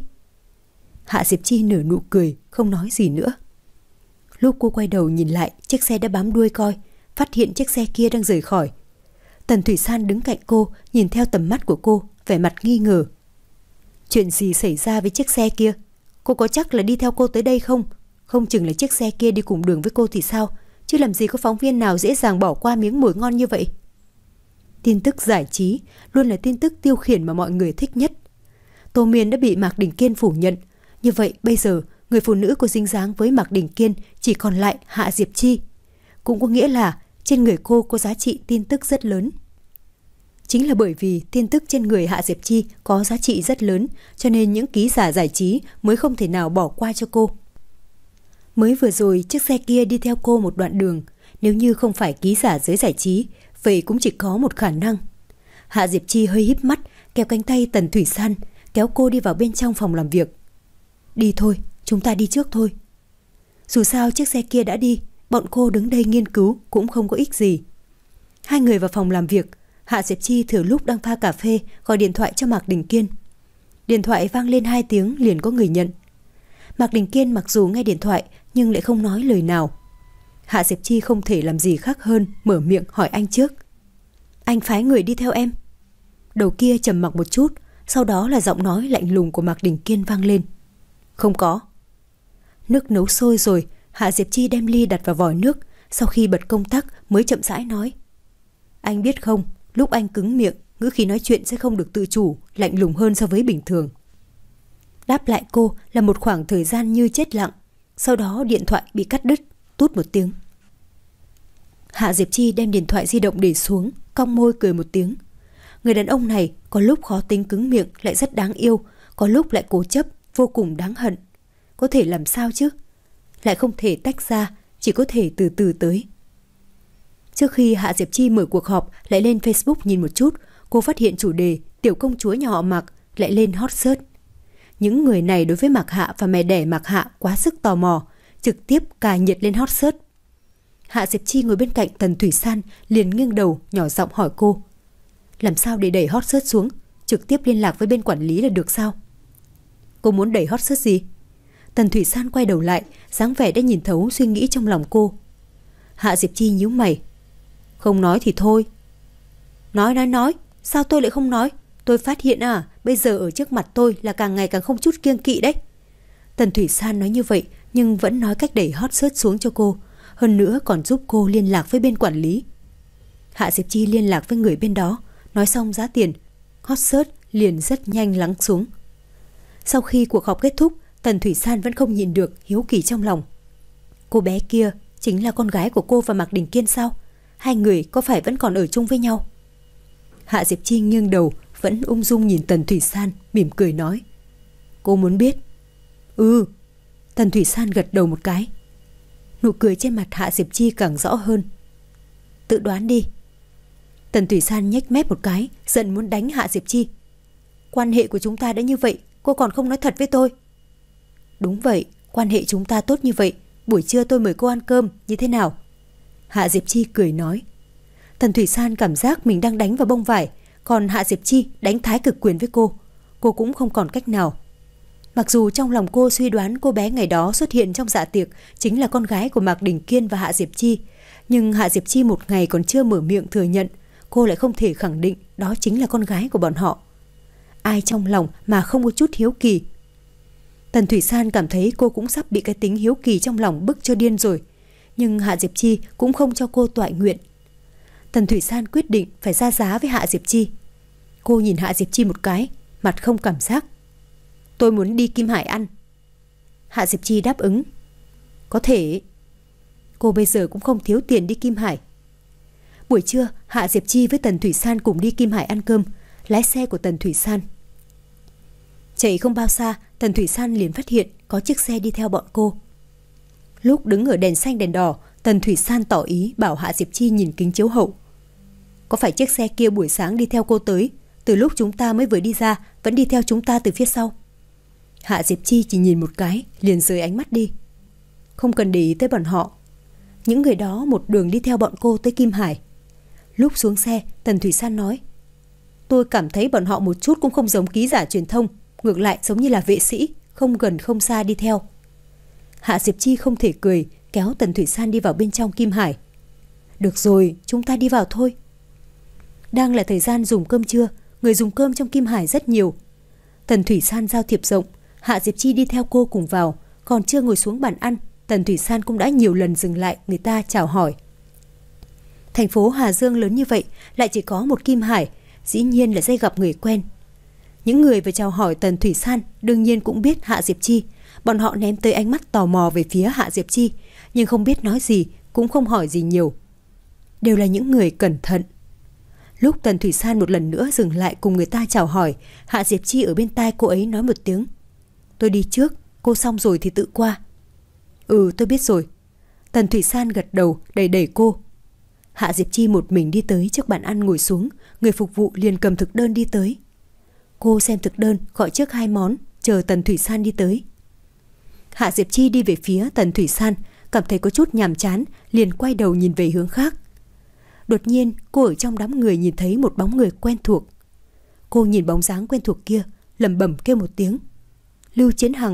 Hạ Diệp Chi nở nụ cười, không nói gì nữa. Lúc cô quay đầu nhìn lại, chiếc xe đã bám đuôi coi, phát hiện chiếc xe kia đang rời khỏi. Tần Thủy San đứng cạnh cô, nhìn theo tầm mắt của cô, vẻ mặt nghi ngờ. Chuyện gì xảy ra với chiếc xe kia? Cô có chắc là đi theo cô tới đây không? Không chừng là chiếc xe kia đi cùng đường với cô thì sao? Chứ làm gì có phóng viên nào dễ dàng bỏ qua miếng mồi ngon như vậy? Tin tức giải trí luôn là tin tức tiêu khiển mà mọi người thích nhất. Tô Miên đã bị Mạc Đình Kiên phủ nhận. Như vậy bây giờ người phụ nữ có dính dáng với Mạc Đình Kiên chỉ còn lại Hạ Diệp Chi. Cũng có nghĩa là trên người cô có giá trị tin tức rất lớn. Chính là bởi vì tin tức trên người Hạ Diệp Chi có giá trị rất lớn, cho nên những ký giả giải trí mới không thể nào bỏ qua cho cô. Mới vừa rồi chiếc xe kia đi theo cô một đoạn đường, nếu như không phải ký giả giới giải trí, vậy cũng chỉ có một khả năng. Hạ Diệp Chi hơi híp mắt, kéo cánh tay Tần Thủy San, kéo cô đi vào bên trong phòng làm việc. Đi thôi, chúng ta đi trước thôi. Dù sao chiếc xe kia đã đi, bọn cô đứng đây nghiên cứu cũng không có ích gì. Hai người vào phòng làm việc, Hạ Diệp Chi thừa lúc đang pha cà phê gọi điện thoại cho Mạc Đình Kiên. Điện thoại vang lên hai tiếng liền có người nhận. Mạc Đình Kiên mặc dù nghe điện thoại nhưng lại không nói lời nào. Hạ Diệp Chi không thể làm gì khác hơn mở miệng hỏi anh trước. Anh phái người đi theo em? Đầu kia trầm mặc một chút, sau đó là giọng nói lạnh lùng của Mạc Đình Kiên vang lên. Không có. Nước nấu sôi rồi, Hạ Diệp Chi đem ly đặt vào vòi nước, sau khi bật công tắc mới chậm rãi nói. Anh biết không, lúc anh cứng miệng, ngữ khí nói chuyện sẽ không được tự chủ, lạnh lùng hơn so với bình thường. Đáp lại cô là một khoảng thời gian như chết lặng, sau đó điện thoại bị cắt đứt, tút một tiếng. Hạ Diệp Chi đem điện thoại di động để xuống, cong môi cười một tiếng. Người đàn ông này có lúc khó tính cứng miệng lại rất đáng yêu, có lúc lại cố chấp, vô cùng đáng hận. Có thể làm sao chứ? Lại không thể tách ra, chỉ có thể từ từ tới. Trước khi Hạ Diệp Chi mở cuộc họp lại lên Facebook nhìn một chút, cô phát hiện chủ đề tiểu công chúa nhà họ Mạc lại lên hot search. Những người này đối với Mạc Hạ và mẹ đẻ Mạc Hạ quá sức tò mò, trực tiếp cà nhiệt lên hot search. Hạ Diệp Chi ngồi bên cạnh Tần Thủy San liền nghiêng đầu nhỏ giọng hỏi cô. Làm sao để đẩy hot search xuống? Trực tiếp liên lạc với bên quản lý là được sao? Cô muốn đẩy hot search gì? Tần Thủy San quay đầu lại, dáng vẻ đã nhìn thấu suy nghĩ trong lòng cô. Hạ Diệp Chi nhíu mày. Không nói thì thôi. Nói nói nói, sao tôi lại không nói? Tôi phát hiện à, bây giờ ở trước mặt tôi là càng ngày càng không chút kiêng kỵ đấy. Tần Thủy San nói như vậy nhưng vẫn nói cách đẩy hot search xuống cho cô, hơn nữa còn giúp cô liên lạc với bên quản lý. Hạ Diệp Chi liên lạc với người bên đó, nói xong giá tiền, hot search liền rất nhanh lắng xuống. Sau khi cuộc họp kết thúc, Tần Thủy San vẫn không nhịn được hiếu kỳ trong lòng. Cô bé kia chính là con gái của cô và Mạc Đình Kiên sao? Hai người có phải vẫn còn ở chung với nhau? Hạ Diệp Chi nghiêng đầu, vẫn ung dung nhìn Tần Thủy San, mỉm cười nói. Cô muốn biết? Ừ. Tần Thủy San gật đầu một cái. Nụ cười trên mặt Hạ Diệp Chi càng rõ hơn. Tự đoán đi. Tần Thủy San nhếch mép một cái, giận muốn đánh Hạ Diệp Chi. Quan hệ của chúng ta đã như vậy, cô còn không nói thật với tôi. Đúng vậy, quan hệ chúng ta tốt như vậy, buổi trưa tôi mời cô ăn cơm, như thế nào? Hạ Diệp Chi cười nói. Tần Thủy San cảm giác mình đang đánh vào bông vải, còn Hạ Diệp Chi đánh thái cực quyền với cô. Cô cũng không còn cách nào. Mặc dù trong lòng cô suy đoán cô bé ngày đó xuất hiện trong dạ tiệc chính là con gái của Mạc Đình Kiên và Hạ Diệp Chi, nhưng Hạ Diệp Chi một ngày còn chưa mở miệng thừa nhận, cô lại không thể khẳng định đó chính là con gái của bọn họ. Ai trong lòng mà không có chút hiếu kỳ? Tần Thủy San cảm thấy cô cũng sắp bị cái tính hiếu kỳ trong lòng bức cho điên rồi, nhưng Hạ Diệp Chi cũng không cho cô toại nguyện. Tần Thủy San quyết định phải ra giá với Hạ Diệp Chi. Cô nhìn Hạ Diệp Chi một cái, mặt không cảm giác. Tôi muốn đi Kim Hải ăn. Hạ Diệp Chi đáp ứng. Có thể. Cô bây giờ cũng không thiếu tiền đi Kim Hải. Buổi trưa, Hạ Diệp Chi với Tần Thủy San cùng đi Kim Hải ăn cơm. Lái xe của Tần Thủy San. Chạy không bao xa, Tần Thủy San liền phát hiện có chiếc xe đi theo bọn cô. Lúc đứng ở đèn xanh đèn đỏ, Tần Thủy San tỏ ý bảo Hạ Diệp Chi nhìn kính chiếu hậu. Có phải chiếc xe kia buổi sáng đi theo cô tới, từ lúc chúng ta mới vừa đi ra vẫn đi theo chúng ta từ phía sau? Hạ Diệp Chi chỉ nhìn một cái liền rời ánh mắt đi. Không cần để ý tới bọn họ. Những người đó một đường đi theo bọn cô tới Kim Hải. Lúc xuống xe, Tần Thủy San nói: Tôi cảm thấy bọn họ một chút cũng không giống ký giả truyền thông, ngược lại giống như là vệ sĩ, không gần không xa đi theo. Hạ Diệp Chi không thể cười, kéo Tần Thủy San đi vào bên trong Kim Hải. Được rồi, chúng ta đi vào thôi. Đang là thời gian dùng cơm trưa, người dùng cơm trong Kim Hải rất nhiều. Tần Thủy San giao thiệp rộng, Hạ Diệp Chi đi theo cô cùng vào. Còn chưa ngồi xuống bàn ăn, Tần Thủy San cũng đã nhiều lần dừng lại người ta chào hỏi. Thành phố Hà Dương lớn như vậy, lại chỉ có một Kim Hải, dĩ nhiên là dây gặp người quen. Những người về chào hỏi Tần Thủy San đương nhiên cũng biết Hạ Diệp Chi. Bọn họ ném tới ánh mắt tò mò về phía Hạ Diệp Chi, nhưng không biết nói gì, cũng không hỏi gì nhiều. Đều là những người cẩn thận. Lúc Tần Thủy San một lần nữa dừng lại cùng người ta chào hỏi, Hạ Diệp Chi ở bên tai cô ấy nói một tiếng: Tôi đi trước, cô xong rồi thì tự qua. Ừ, tôi biết rồi. Tần Thủy San gật đầu, đẩy đẩy cô. Hạ Diệp Chi một mình đi tới trước bàn ăn ngồi xuống, người phục vụ liền cầm thực đơn đi tới. Cô xem thực đơn, gọi trước hai món, chờ Tần Thủy San đi tới. Hạ Diệp Chi đi về phía Tần Thủy San, cảm thấy có chút nhàm chán, liền quay đầu nhìn về hướng khác. Đột nhiên, cô ở trong đám người nhìn thấy một bóng người quen thuộc. Cô nhìn bóng dáng quen thuộc kia, lẩm bẩm kêu một tiếng: Lưu Chiến Hằng.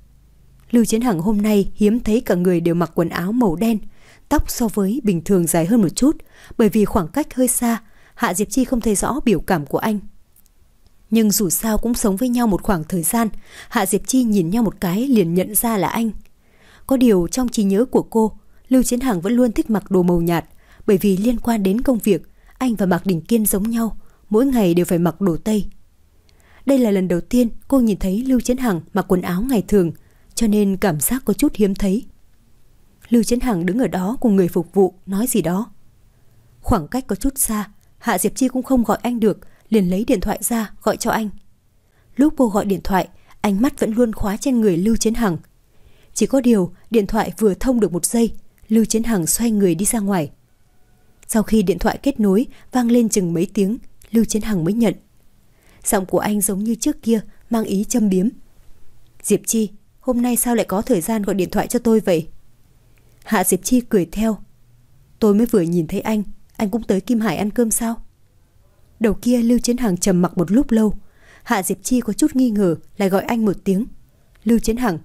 Lưu Chiến Hằng hôm nay hiếm thấy cả người đều mặc quần áo màu đen, tóc so với bình thường dài hơn một chút, bởi vì khoảng cách hơi xa, Hạ Diệp Chi không thấy rõ biểu cảm của anh. Nhưng dù sao cũng sống với nhau một khoảng thời gian, Hạ Diệp Chi nhìn nhau một cái liền nhận ra là anh. Có điều trong trí nhớ của cô, Lưu Chiến Hằng vẫn luôn thích mặc đồ màu nhạt, bởi vì liên quan đến công việc, anh và Mạc Đình Kiên giống nhau, mỗi ngày đều phải mặc đồ tây. Đây là lần đầu tiên cô nhìn thấy Lưu Chiến Hằng mặc quần áo ngày thường, cho nên cảm giác có chút hiếm thấy. Lưu Chiến Hằng đứng ở đó cùng người phục vụ nói gì đó. Khoảng cách có chút xa, Hạ Diệp Chi cũng không gọi anh được, liền lấy điện thoại ra gọi cho anh. Lúc cô gọi điện thoại, ánh mắt vẫn luôn khóa trên người Lưu Chiến Hằng. Chỉ có điều điện thoại vừa thông được một giây, Lưu Chiến Hằng xoay người đi ra ngoài. Sau khi điện thoại kết nối, vang lên chừng mấy tiếng, Lưu Chiến Hằng mới nhận. Giọng của anh giống như trước kia, mang ý châm biếm. Diệp Chi, hôm nay sao lại có thời gian gọi điện thoại cho tôi vậy? Hạ Diệp Chi cười theo. Tôi mới vừa nhìn thấy anh, anh cũng tới Kim Hải ăn cơm sao? Đầu kia Lưu Chiến Hằng trầm mặc một lúc lâu. Hạ Diệp Chi có chút nghi ngờ, lại gọi anh một tiếng: Lưu Chiến Hằng.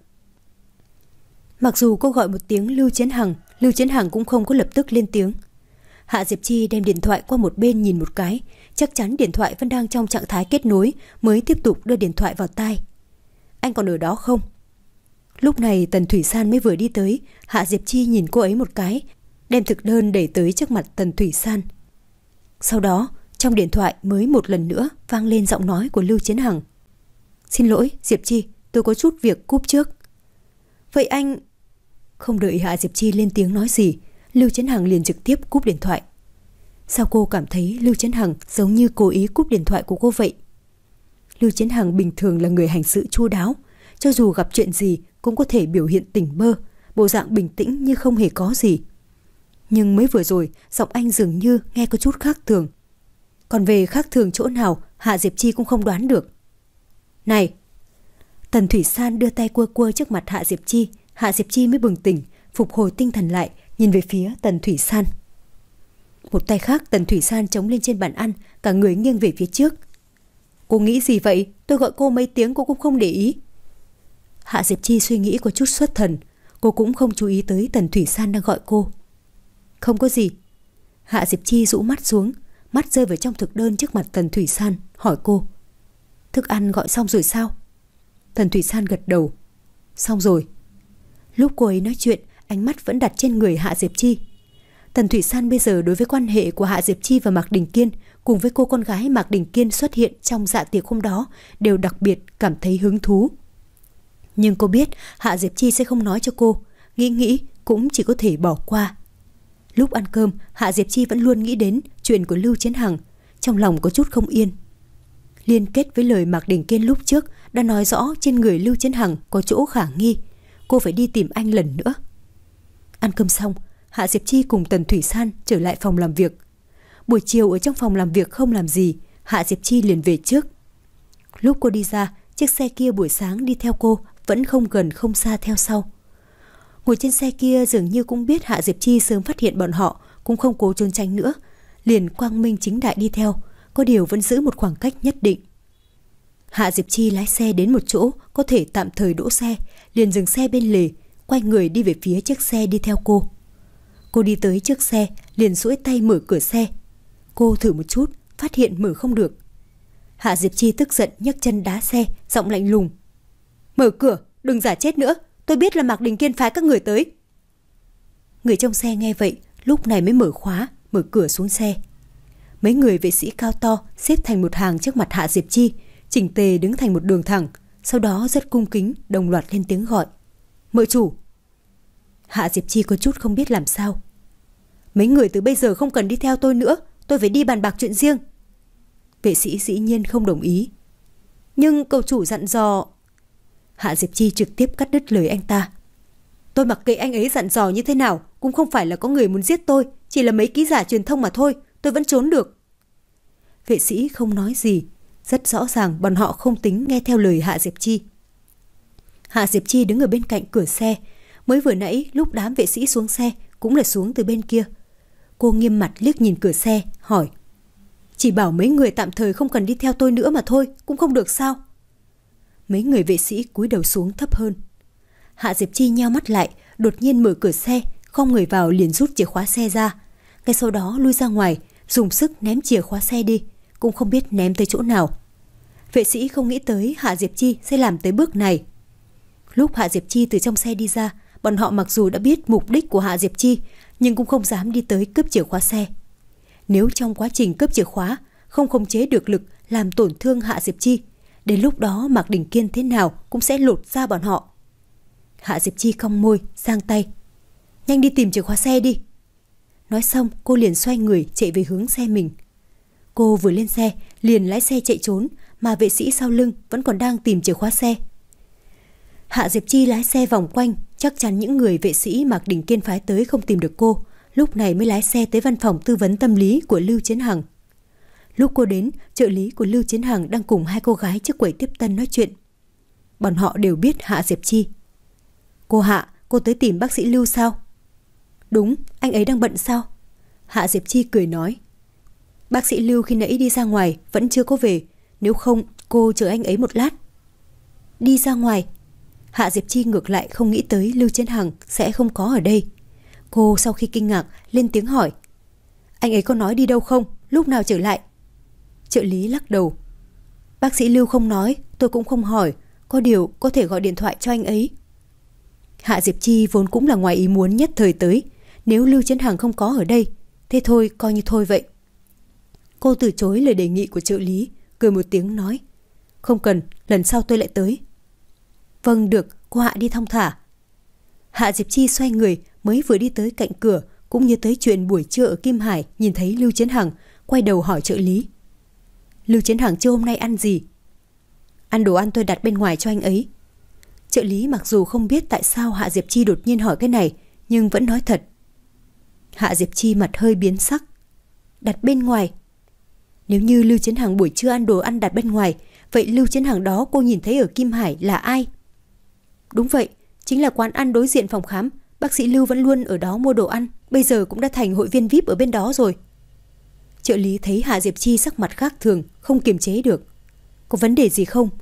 Mặc dù cô gọi một tiếng Lưu Chiến Hằng, Lưu Chiến Hằng cũng không có lập tức lên tiếng. Hạ Diệp Chi đem điện thoại qua một bên nhìn một cái, chắc chắn điện thoại vẫn đang trong trạng thái kết nối, mới tiếp tục đưa điện thoại vào tai. Anh còn ở đó không? Lúc này Tần Thủy San mới vừa đi tới. Hạ Diệp Chi nhìn cô ấy một cái, đem thực đơn đẩy tới trước mặt Tần Thủy San. Sau đó trong điện thoại mới một lần nữa vang lên giọng nói của Lưu Chiến Hằng. Xin lỗi Diệp Chi, tôi có chút việc cúp trước. Vậy anh... Không đợi Hạ Diệp Chi lên tiếng nói gì, Lưu Chiến Hằng liền trực tiếp cúp điện thoại. Sao cô cảm thấy Lưu Chiến Hằng giống như cố ý cúp điện thoại của cô vậy? Lưu Chiến Hằng bình thường là người hành sự chu đáo, cho dù gặp chuyện gì cũng có thể biểu hiện tỉnh bơ, bộ dạng bình tĩnh như không hề có gì. Nhưng mới vừa rồi, giọng anh dường như nghe có chút khác thường. Còn về khác thường chỗ nào, Hạ Diệp Chi cũng không đoán được. Này! Tần Thủy San đưa tay quơ quơ trước mặt Hạ Diệp Chi. Hạ Diệp Chi mới bừng tỉnh, phục hồi tinh thần lại, nhìn về phía Tần Thủy San. Một tay khác Tần Thủy San chống lên trên bàn ăn, cả người nghiêng về phía trước. Cô nghĩ gì vậy? Tôi gọi cô mấy tiếng cô cũng không để ý. Hạ Diệp Chi suy nghĩ có chút xuất thần, cô cũng không chú ý tới Tần Thủy San đang gọi cô. Không có gì. Hạ Diệp Chi rũ mắt xuống, mắt rơi vào trong thực đơn trước mặt Tần Thủy San, hỏi cô. Thức ăn gọi xong rồi sao? Tần Thủy San gật đầu. Xong rồi. Lúc cô ấy nói chuyện, ánh mắt vẫn đặt trên người Hạ Diệp Chi. Tần Thủy San bây giờ đối với quan hệ của Hạ Diệp Chi và Mạc Đình Kiên cùng với cô con gái Mạc Đình Kiên xuất hiện trong dạ tiệc hôm đó đều đặc biệt cảm thấy hứng thú. Nhưng cô biết Hạ Diệp Chi sẽ không nói cho cô, nghĩ nghĩ cũng chỉ có thể bỏ qua. Lúc ăn cơm, Hạ Diệp Chi vẫn luôn nghĩ đến chuyện của Lưu Chiến Hằng, trong lòng có chút không yên. Liên kết với lời Mạc Đình Kiên lúc trước đã nói rõ trên người Lưu Chiến Hằng có chỗ khả nghi, cô phải đi tìm anh lần nữa. Ăn cơm xong, Hạ Diệp Chi cùng Tần Thủy San trở lại phòng làm việc. Buổi chiều ở trong phòng làm việc không làm gì, Hạ Diệp Chi liền về trước. Lúc cô đi ra, chiếc xe kia buổi sáng đi theo cô vẫn không gần không xa theo sau. Ngồi trên xe kia dường như cũng biết Hạ Diệp Chi sớm phát hiện bọn họ, cũng không cố trốn tránh nữa, liền quang minh chính đại đi theo, có điều vẫn giữ một khoảng cách nhất định. Hạ Diệp Chi lái xe đến một chỗ có thể tạm thời đỗ xe, liền dừng xe bên lề, quay người đi về phía chiếc xe đi theo cô. Cô đi tới trước xe, liền duỗi tay mở cửa xe. Cô thử một chút, phát hiện mở không được. Hạ Diệp Chi tức giận nhấc chân đá xe, giọng lạnh lùng: "Mở cửa, đừng giả chết nữa, tôi biết là Mạc Đình Kiên phái các người tới." Người trong xe nghe vậy, lúc này mới mở khóa, mở cửa xuống xe. Mấy người vệ sĩ cao to xếp thành một hàng trước mặt Hạ Diệp Chi, chỉnh tề đứng thành một đường thẳng, sau đó rất cung kính đồng loạt lên tiếng gọi: "Mợ chủ." Hạ Diệp Chi có chút không biết làm sao. "Mấy người từ bây giờ không cần đi theo tôi nữa, tôi phải đi bàn bạc chuyện riêng." Vệ sĩ dĩ nhiên không đồng ý. "Nhưng cậu chủ dặn dò..." Hạ Diệp Chi trực tiếp cắt đứt lời anh ta. "Tôi mặc kệ anh ấy dặn dò như thế nào, cũng không phải là có người muốn giết tôi, chỉ là mấy ký giả truyền thông mà thôi, tôi vẫn trốn được." Vệ sĩ không nói gì, rất rõ ràng bọn họ không tính nghe theo lời Hạ Diệp Chi. Hạ Diệp Chi đứng ở bên cạnh cửa xe, mới vừa nãy lúc đám vệ sĩ xuống xe cũng là xuống từ bên kia. Cô nghiêm mặt liếc nhìn cửa xe, hỏi: "Chỉ bảo mấy người tạm thời không cần đi theo tôi nữa mà thôi, cũng không được sao?" Mấy người vệ sĩ cúi đầu xuống thấp hơn. Hạ Diệp Chi nheo mắt lại, đột nhiên mở cửa xe, không người vào liền rút chìa khóa xe ra. Ngay sau đó lui ra ngoài, dùng sức ném chìa khóa xe đi, cũng không biết ném tới chỗ nào. Vệ sĩ không nghĩ tới Hạ Diệp Chi sẽ làm tới bước này. Lúc Hạ Diệp Chi từ trong xe đi ra, bọn họ mặc dù đã biết mục đích của Hạ Diệp Chi, nhưng cũng không dám đi tới cướp chìa khóa xe. Nếu trong quá trình cướp chìa khóa không khống chế được lực làm tổn thương Hạ Diệp Chi, đến lúc đó Mạc Đình Kiên thế nào cũng sẽ lột ra bọn họ. Hạ Diệp Chi cong môi, giang tay: "Nhanh đi tìm chìa khóa xe đi." Nói xong cô liền xoay người chạy về hướng xe mình. Cô vừa lên xe liền lái xe chạy trốn, mà vệ sĩ sau lưng vẫn còn đang tìm chìa khóa xe. Hạ Diệp Chi lái xe vòng quanh, chắc chắn những người vệ sĩ Mạc Đình Kiên phái tới không tìm được cô, lúc này mới lái xe tới văn phòng tư vấn tâm lý của Lưu Chiến Hằng. Lúc cô đến, trợ lý của Lưu Chiến Hằng đang cùng hai cô gái trước quầy tiếp tân nói chuyện. Bọn họ đều biết Hạ Diệp Chi. "Cô Hạ, cô tới tìm bác sĩ Lưu sao?" "Đúng, anh ấy đang bận sao?" Hạ Diệp Chi cười nói: "Bác sĩ Lưu khi nãy đi ra ngoài vẫn chưa có về, nếu không cô chờ anh ấy một lát." "Đi ra ngoài?" Hạ Diệp Chi ngược lại không nghĩ tới Lưu Chiến Hằng sẽ không có ở đây. Cô sau khi kinh ngạc lên tiếng hỏi: "Anh ấy có nói đi đâu không? Lúc nào trở lại?" Trợ lý lắc đầu: "Bác sĩ Lưu không nói, tôi cũng không hỏi, có điều có thể gọi điện thoại cho anh ấy." Hạ Diệp Chi vốn cũng là ngoài ý muốn nhất thời tới, nếu Lưu Chiến Hằng không có ở đây, thế thôi coi như thôi vậy. Cô từ chối lời đề nghị của trợ lý, cười một tiếng nói: "Không cần, lần sau tôi lại tới." "Vâng được, cô Hạ đi thong thả." Hạ Diệp Chi xoay người, mới vừa đi tới cạnh cửa, cũng nhớ tới chuyện buổi trưa ở Kim Hải nhìn thấy Lưu Chiến Hằng, quay đầu hỏi trợ lý: "Lưu Chiến Hằng trưa hôm nay ăn gì?" "Ăn đồ ăn tôi đặt bên ngoài cho anh ấy." Trợ lý mặc dù không biết tại sao Hạ Diệp Chi đột nhiên hỏi cái này, nhưng vẫn nói thật. Hạ Diệp Chi mặt hơi biến sắc. "Đặt bên ngoài?" Nếu như Lưu Chiến Hằng buổi trưa ăn đồ ăn đặt bên ngoài, vậy Lưu Chiến Hằng đó cô nhìn thấy ở Kim Hải là ai? "Đúng vậy, chính là quán ăn đối diện phòng khám, bác sĩ Lưu vẫn luôn ở đó mua đồ ăn, bây giờ cũng đã thành hội viên vi ai pi ở bên đó rồi." Trợ lý thấy Hạ Diệp Chi sắc mặt khác thường, không kiềm chế được: "Có vấn đề gì không?"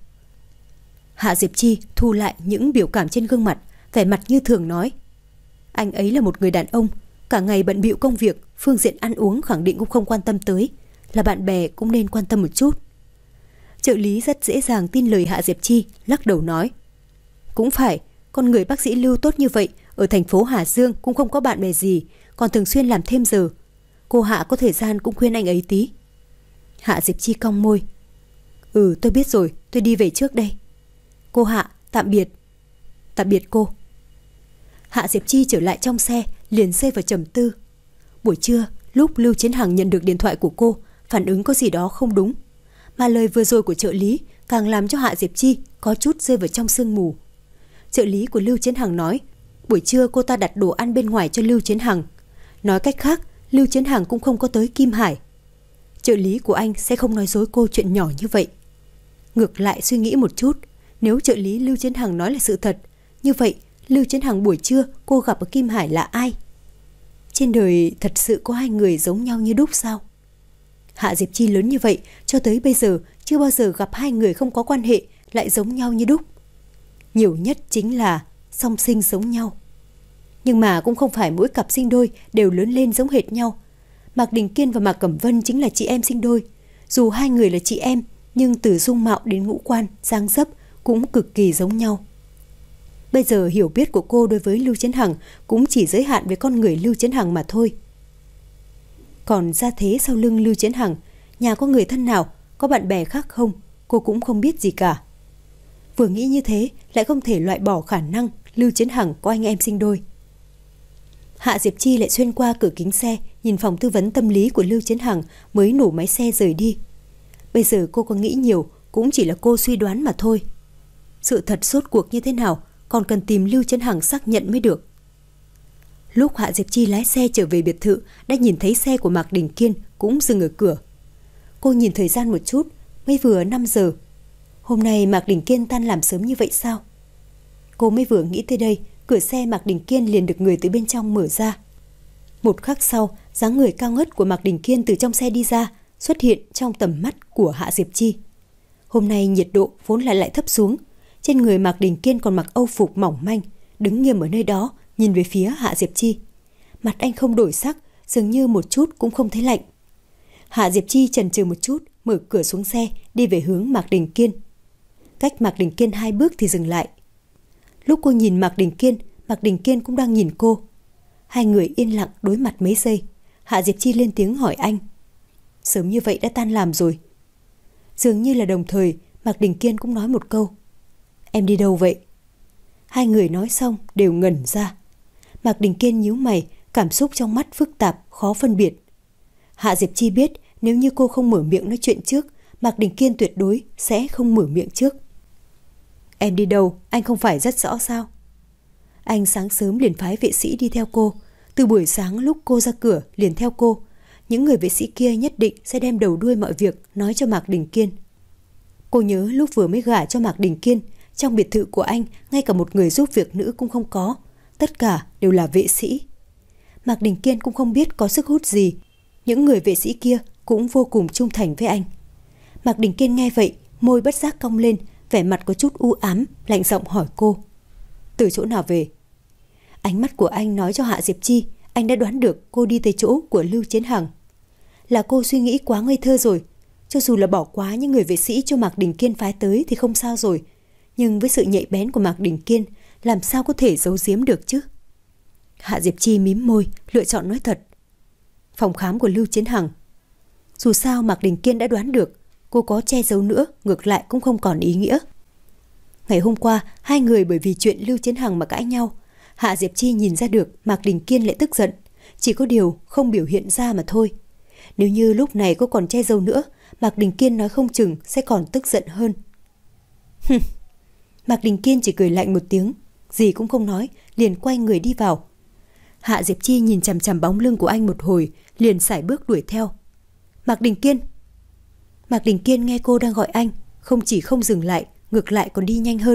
Hạ Diệp Chi thu lại những biểu cảm trên gương mặt, vẻ mặt như thường nói: "Anh ấy là một người đàn ông, cả ngày bận bịu công việc, phương diện ăn uống khẳng định cũng không quan tâm tới, là bạn bè cũng nên quan tâm một chút." Trợ lý rất dễ dàng tin lời Hạ Diệp Chi, lắc đầu nói: "Cũng phải, con người bác sĩ Lưu tốt như vậy, ở thành phố Hà Dương cũng không có bạn bè gì, còn thường xuyên làm thêm giờ. Cô Hạ có thời gian cũng khuyên anh ấy tí. Hạ Diệp Chi cong môi. Ừ, tôi biết rồi, tôi đi về trước đây. Cô Hạ, tạm biệt. Tạm biệt cô. Hạ Diệp Chi trở lại trong xe, liền rơi vào trầm tư. Buổi trưa, lúc Lưu Chiến Hằng nhận được điện thoại của cô, phản ứng có gì đó không đúng. Mà lời vừa rồi của trợ lý càng làm cho Hạ Diệp Chi có chút rơi vào trong sương mù. Trợ lý của Lưu Chiến Hằng nói, buổi trưa cô ta đặt đồ ăn bên ngoài cho Lưu Chiến Hằng. Nói cách khác, Lưu Chiến Hằng cũng không có tới Kim Hải. Trợ lý của anh sẽ không nói dối cô chuyện nhỏ như vậy. Ngược lại suy nghĩ một chút, nếu trợ lý Lưu Chiến Hằng nói là sự thật, như vậy Lưu Chiến Hằng buổi trưa cô gặp ở Kim Hải là ai? Trên đời thật sự có hai người giống nhau như đúc sao? Hạ Diệp Chi lớn như vậy, cho tới bây giờ chưa bao giờ gặp hai người không có quan hệ lại giống nhau như đúc. Nhiều nhất chính là song sinh giống nhau. Nhưng mà cũng không phải mỗi cặp sinh đôi đều lớn lên giống hệt nhau. Mạc Đình Kiên và Mạc Cẩm Vân chính là chị em sinh đôi. Dù hai người là chị em, nhưng từ dung mạo đến ngũ quan, dáng dấp cũng cực kỳ giống nhau. Bây giờ hiểu biết của cô đối với Lưu Chiến Hằng cũng chỉ giới hạn với con người Lưu Chiến Hằng mà thôi. Còn gia thế sau lưng Lưu Chiến Hằng, nhà có người thân nào, có bạn bè khác không, cô cũng không biết gì cả. Vừa nghĩ như thế, lại không thể loại bỏ khả năng Lưu Chiến Hằng có anh em sinh đôi. Hạ Diệp Chi lại xuyên qua cửa kính xe, nhìn phòng tư vấn tâm lý của Lưu Chiến Hằng mới nổ máy xe rời đi. Bây giờ cô có nghĩ nhiều, cũng chỉ là cô suy đoán mà thôi. Sự thật rốt cuộc như thế nào, còn cần tìm Lưu Chiến Hằng xác nhận mới được. Lúc Hạ Diệp Chi lái xe trở về biệt thự, đã nhìn thấy xe của Mạc Đình Kiên cũng dừng ở cửa. Cô nhìn thời gian một chút, mới vừa năm giờ. Hôm nay Mạc Đình Kiên tan làm sớm như vậy sao? Cô mới vừa nghĩ tới đây, cửa xe Mạc Đình Kiên liền được người từ bên trong mở ra. Một khắc sau, dáng người cao ngất của Mạc Đình Kiên từ trong xe đi ra, xuất hiện trong tầm mắt của Hạ Diệp Chi. Hôm nay nhiệt độ vốn lại lại thấp xuống, trên người Mạc Đình Kiên còn mặc âu phục mỏng manh, đứng nghiêm ở nơi đó, nhìn về phía Hạ Diệp Chi. Mặt anh không đổi sắc, dường như một chút cũng không thấy lạnh. Hạ Diệp Chi chần chừ một chút, mở cửa xuống xe, đi về hướng Mạc Đình Kiên. Cách Mạc Đình Kiên hai bước thì dừng lại. Lúc cô nhìn Mạc Đình Kiên, Mạc Đình Kiên cũng đang nhìn cô. Hai người yên lặng đối mặt mấy giây. Hạ Diệp Chi lên tiếng hỏi anh. Sớm như vậy đã tan làm rồi. Dường như là đồng thời, Mạc Đình Kiên cũng nói một câu. Em đi đâu vậy? Hai người nói xong đều ngẩn ra. Mạc Đình Kiên nhíu mày, cảm xúc trong mắt phức tạp, khó phân biệt. Hạ Diệp Chi biết nếu như cô không mở miệng nói chuyện trước, Mạc Đình Kiên tuyệt đối sẽ không mở miệng trước. Em đi đâu, anh không phải rất rõ sao? Anh sáng sớm liền phái vệ sĩ đi theo cô. Từ buổi sáng lúc cô ra cửa liền theo cô. Những người vệ sĩ kia nhất định sẽ đem đầu đuôi mọi việc nói cho Mạc Đình Kiên. Cô nhớ lúc vừa mới gả cho Mạc Đình Kiên, trong biệt thự của anh ngay cả một người giúp việc nữ cũng không có. Tất cả đều là vệ sĩ. Mạc Đình Kiên cũng không biết có sức hút gì. Những người vệ sĩ kia cũng vô cùng trung thành với anh. Mạc Đình Kiên nghe vậy, môi bất giác cong lên, vẻ mặt có chút u ám, lạnh giọng hỏi cô. Từ chỗ nào về? Ánh mắt của anh nói cho Hạ Diệp Chi, anh đã đoán được cô đi tới chỗ của Lưu Chiến Hằng. Là cô suy nghĩ quá ngây thơ rồi. Cho dù là bỏ quá những người vệ sĩ cho Mạc Đình Kiên phái tới thì không sao rồi. Nhưng với sự nhạy bén của Mạc Đình Kiên, làm sao có thể giấu giếm được chứ? Hạ Diệp Chi mím môi, lựa chọn nói thật. Phòng khám của Lưu Chiến Hằng. Dù sao Mạc Đình Kiên đã đoán được, cô có che giấu nữa, ngược lại cũng không còn ý nghĩa. Ngày hôm qua, hai người bởi vì chuyện Lưu Chiến Hằng mà cãi nhau. Hạ Diệp Chi nhìn ra được Mạc Đình Kiên lại tức giận, chỉ có điều không biểu hiện ra mà thôi. Nếu như lúc này cô còn che giấu nữa, Mạc Đình Kiên nói không chừng sẽ còn tức giận hơn. Hừm. Mạc Đình Kiên chỉ cười lạnh một tiếng, gì cũng không nói, liền quay người đi vào. Hạ Diệp Chi nhìn chằm chằm bóng lưng của anh một hồi, liền sải bước đuổi theo. Mạc Đình Kiên. Mạc Đình Kiên nghe cô đang gọi anh, không chỉ không dừng lại, ngược lại còn đi nhanh hơn.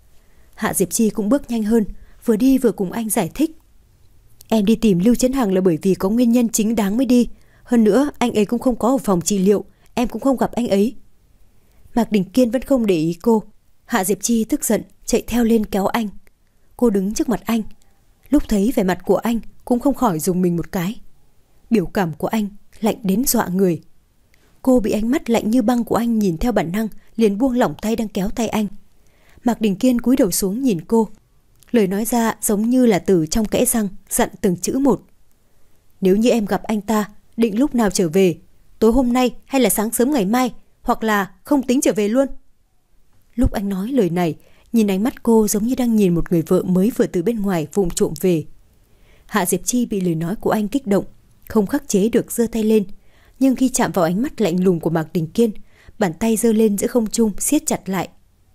Hạ Diệp Chi cũng bước nhanh hơn, vừa đi vừa cùng anh giải thích. Em đi tìm Lưu Chiến Hằng là bởi vì có nguyên nhân chính đáng mới đi. Hơn nữa anh ấy cũng không có ở phòng trị liệu, em cũng không gặp anh ấy. Mạc Đình Kiên vẫn không để ý cô. Hạ Diệp Chi tức giận chạy theo lên kéo anh. Cô đứng trước mặt anh. Lúc thấy vẻ mặt của anh cũng không khỏi dùng mình một cái. Biểu cảm của anh lạnh đến dọa người. Cô bị ánh mắt lạnh như băng của anh nhìn theo bản năng, liền buông lỏng tay đang kéo tay anh. Mạc Đình Kiên cúi đầu xuống nhìn cô. Lời nói ra giống như là từ trong kẽ răng, dặn từng chữ một. Nếu như em gặp anh ta, định lúc nào trở về? Tối hôm nay hay là sáng sớm ngày mai? Hoặc là không tính trở về luôn? Lúc anh nói lời này, nhìn ánh mắt cô giống như đang nhìn một người vợ mới vừa từ bên ngoài vụng trộm về. Hạ Diệp Chi bị lời nói của anh kích động, không khắc chế được giơ tay lên. Nhưng khi chạm vào ánh mắt lạnh lùng của Mạc Đình Kiên, bàn tay giơ lên giữa không trung siết chặt lại.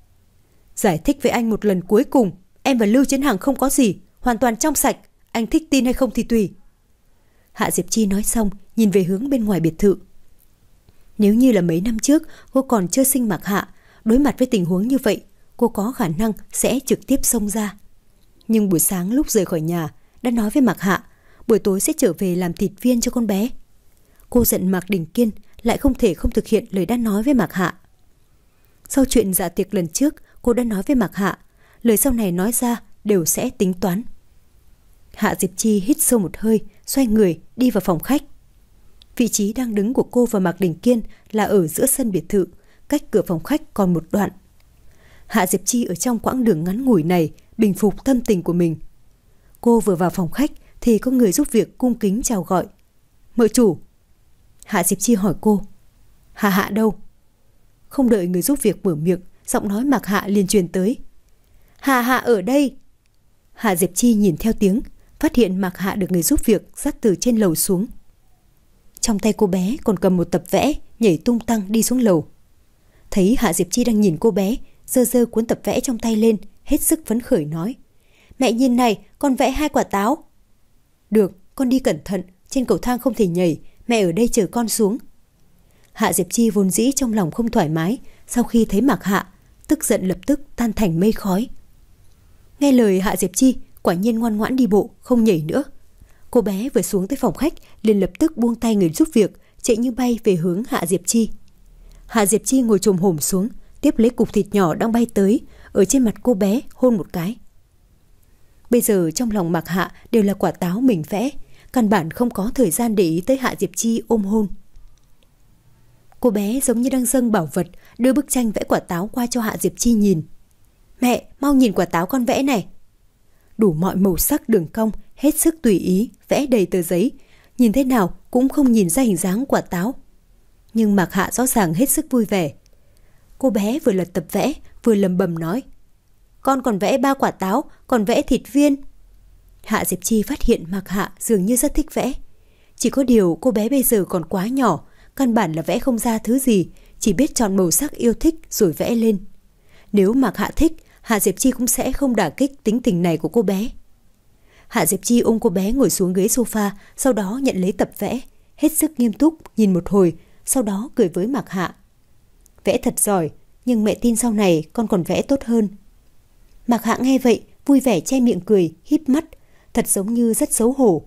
Giải thích với anh một lần cuối cùng, em và Lưu Chiến Hằng không có gì, hoàn toàn trong sạch, anh thích tin hay không thì tùy. Hạ Diệp Chi nói xong, nhìn về hướng bên ngoài biệt thự. Nếu như là mấy năm trước cô còn chưa sinh Mạc Hạ, đối mặt với tình huống như vậy, cô có khả năng sẽ trực tiếp xông ra. Nhưng buổi sáng lúc rời khỏi nhà, đã nói với Mạc Hạ, buổi tối sẽ trở về làm thịt viên cho con bé. Cô giận Mạc Đình Kiên, lại không thể không thực hiện lời đã nói với Mạc Hạ. Sau chuyện dạ tiệc lần trước, cô đã nói với Mạc Hạ, lời sau này nói ra đều sẽ tính toán. Hạ Diệp Chi hít sâu một hơi, xoay người đi vào phòng khách. Vị trí đang đứng của cô và Mạc Đình Kiên là ở giữa sân biệt thự, cách cửa phòng khách còn một đoạn. Hạ Diệp Chi ở trong quãng đường ngắn ngủi này bình phục tâm tình của mình. Cô vừa vào phòng khách thì có người giúp việc cung kính chào gọi. Mợ chủ. Hạ Diệp Chi hỏi cô. Hạ Hạ đâu? Không đợi người giúp việc mở miệng, giọng nói Mạc Hạ liền truyền tới. Hạ Hạ ở đây. Hạ Diệp Chi nhìn theo tiếng, phát hiện Mạc Hạ được người giúp việc dắt từ trên lầu xuống. Trong tay cô bé còn cầm một tập vẽ, nhảy tung tăng đi xuống lầu. Thấy Hạ Diệp Chi đang nhìn cô bé, giơ giơ cuốn tập vẽ trong tay lên, hết sức phấn khởi nói. Mẹ nhìn này, con vẽ hai quả táo. Được, con đi cẩn thận, trên cầu thang không thể nhảy, mẹ ở đây chờ con xuống. Hạ Diệp Chi vốn dĩ trong lòng không thoải mái, sau khi thấy Mạc Hạ, tức giận lập tức tan thành mây khói. Nghe lời Hạ Diệp Chi, quả nhiên ngoan ngoãn đi bộ, không nhảy nữa. Cô bé vừa xuống tới phòng khách, liền lập tức buông tay người giúp việc, chạy như bay về hướng Hạ Diệp Chi. Hạ Diệp Chi ngồi chồm hổm xuống, tiếp lấy cục thịt nhỏ đang bay tới, ở trên mặt cô bé hôn một cái. Bây giờ trong lòng Mạc Hạ đều là quả táo mình vẽ, căn bản không có thời gian để ý tới Hạ Diệp Chi ôm hôn. Cô bé giống như đang dâng bảo vật, đưa bức tranh vẽ quả táo qua cho Hạ Diệp Chi nhìn. Mẹ, mau nhìn quả táo con vẽ này. Đủ mọi màu sắc đường cong, hết sức tùy ý, vẽ đầy tờ giấy, nhìn thế nào cũng không nhìn ra hình dáng quả táo. Nhưng Mạc Hạ rõ ràng hết sức vui vẻ. Cô bé vừa lật tập vẽ, vừa lầm bầm nói. Con còn vẽ ba quả táo, còn vẽ thịt viên. Hạ Diệp Chi phát hiện Mạc Hạ dường như rất thích vẽ. Chỉ có điều cô bé bây giờ còn quá nhỏ, căn bản là vẽ không ra thứ gì, chỉ biết chọn màu sắc yêu thích rồi vẽ lên. Nếu Mạc Hạ thích, Hạ Diệp Chi cũng sẽ không đả kích tính tình này của cô bé. Hạ Diệp Chi ôm cô bé ngồi xuống ghế sofa, sau đó nhận lấy tập vẽ, hết sức nghiêm túc nhìn một hồi, sau đó cười với Mạc Hạ. Vẽ thật giỏi, nhưng mẹ tin sau này con còn vẽ tốt hơn. Mạc Hạ nghe vậy, vui vẻ che miệng cười, híp mắt, thật giống như rất xấu hổ.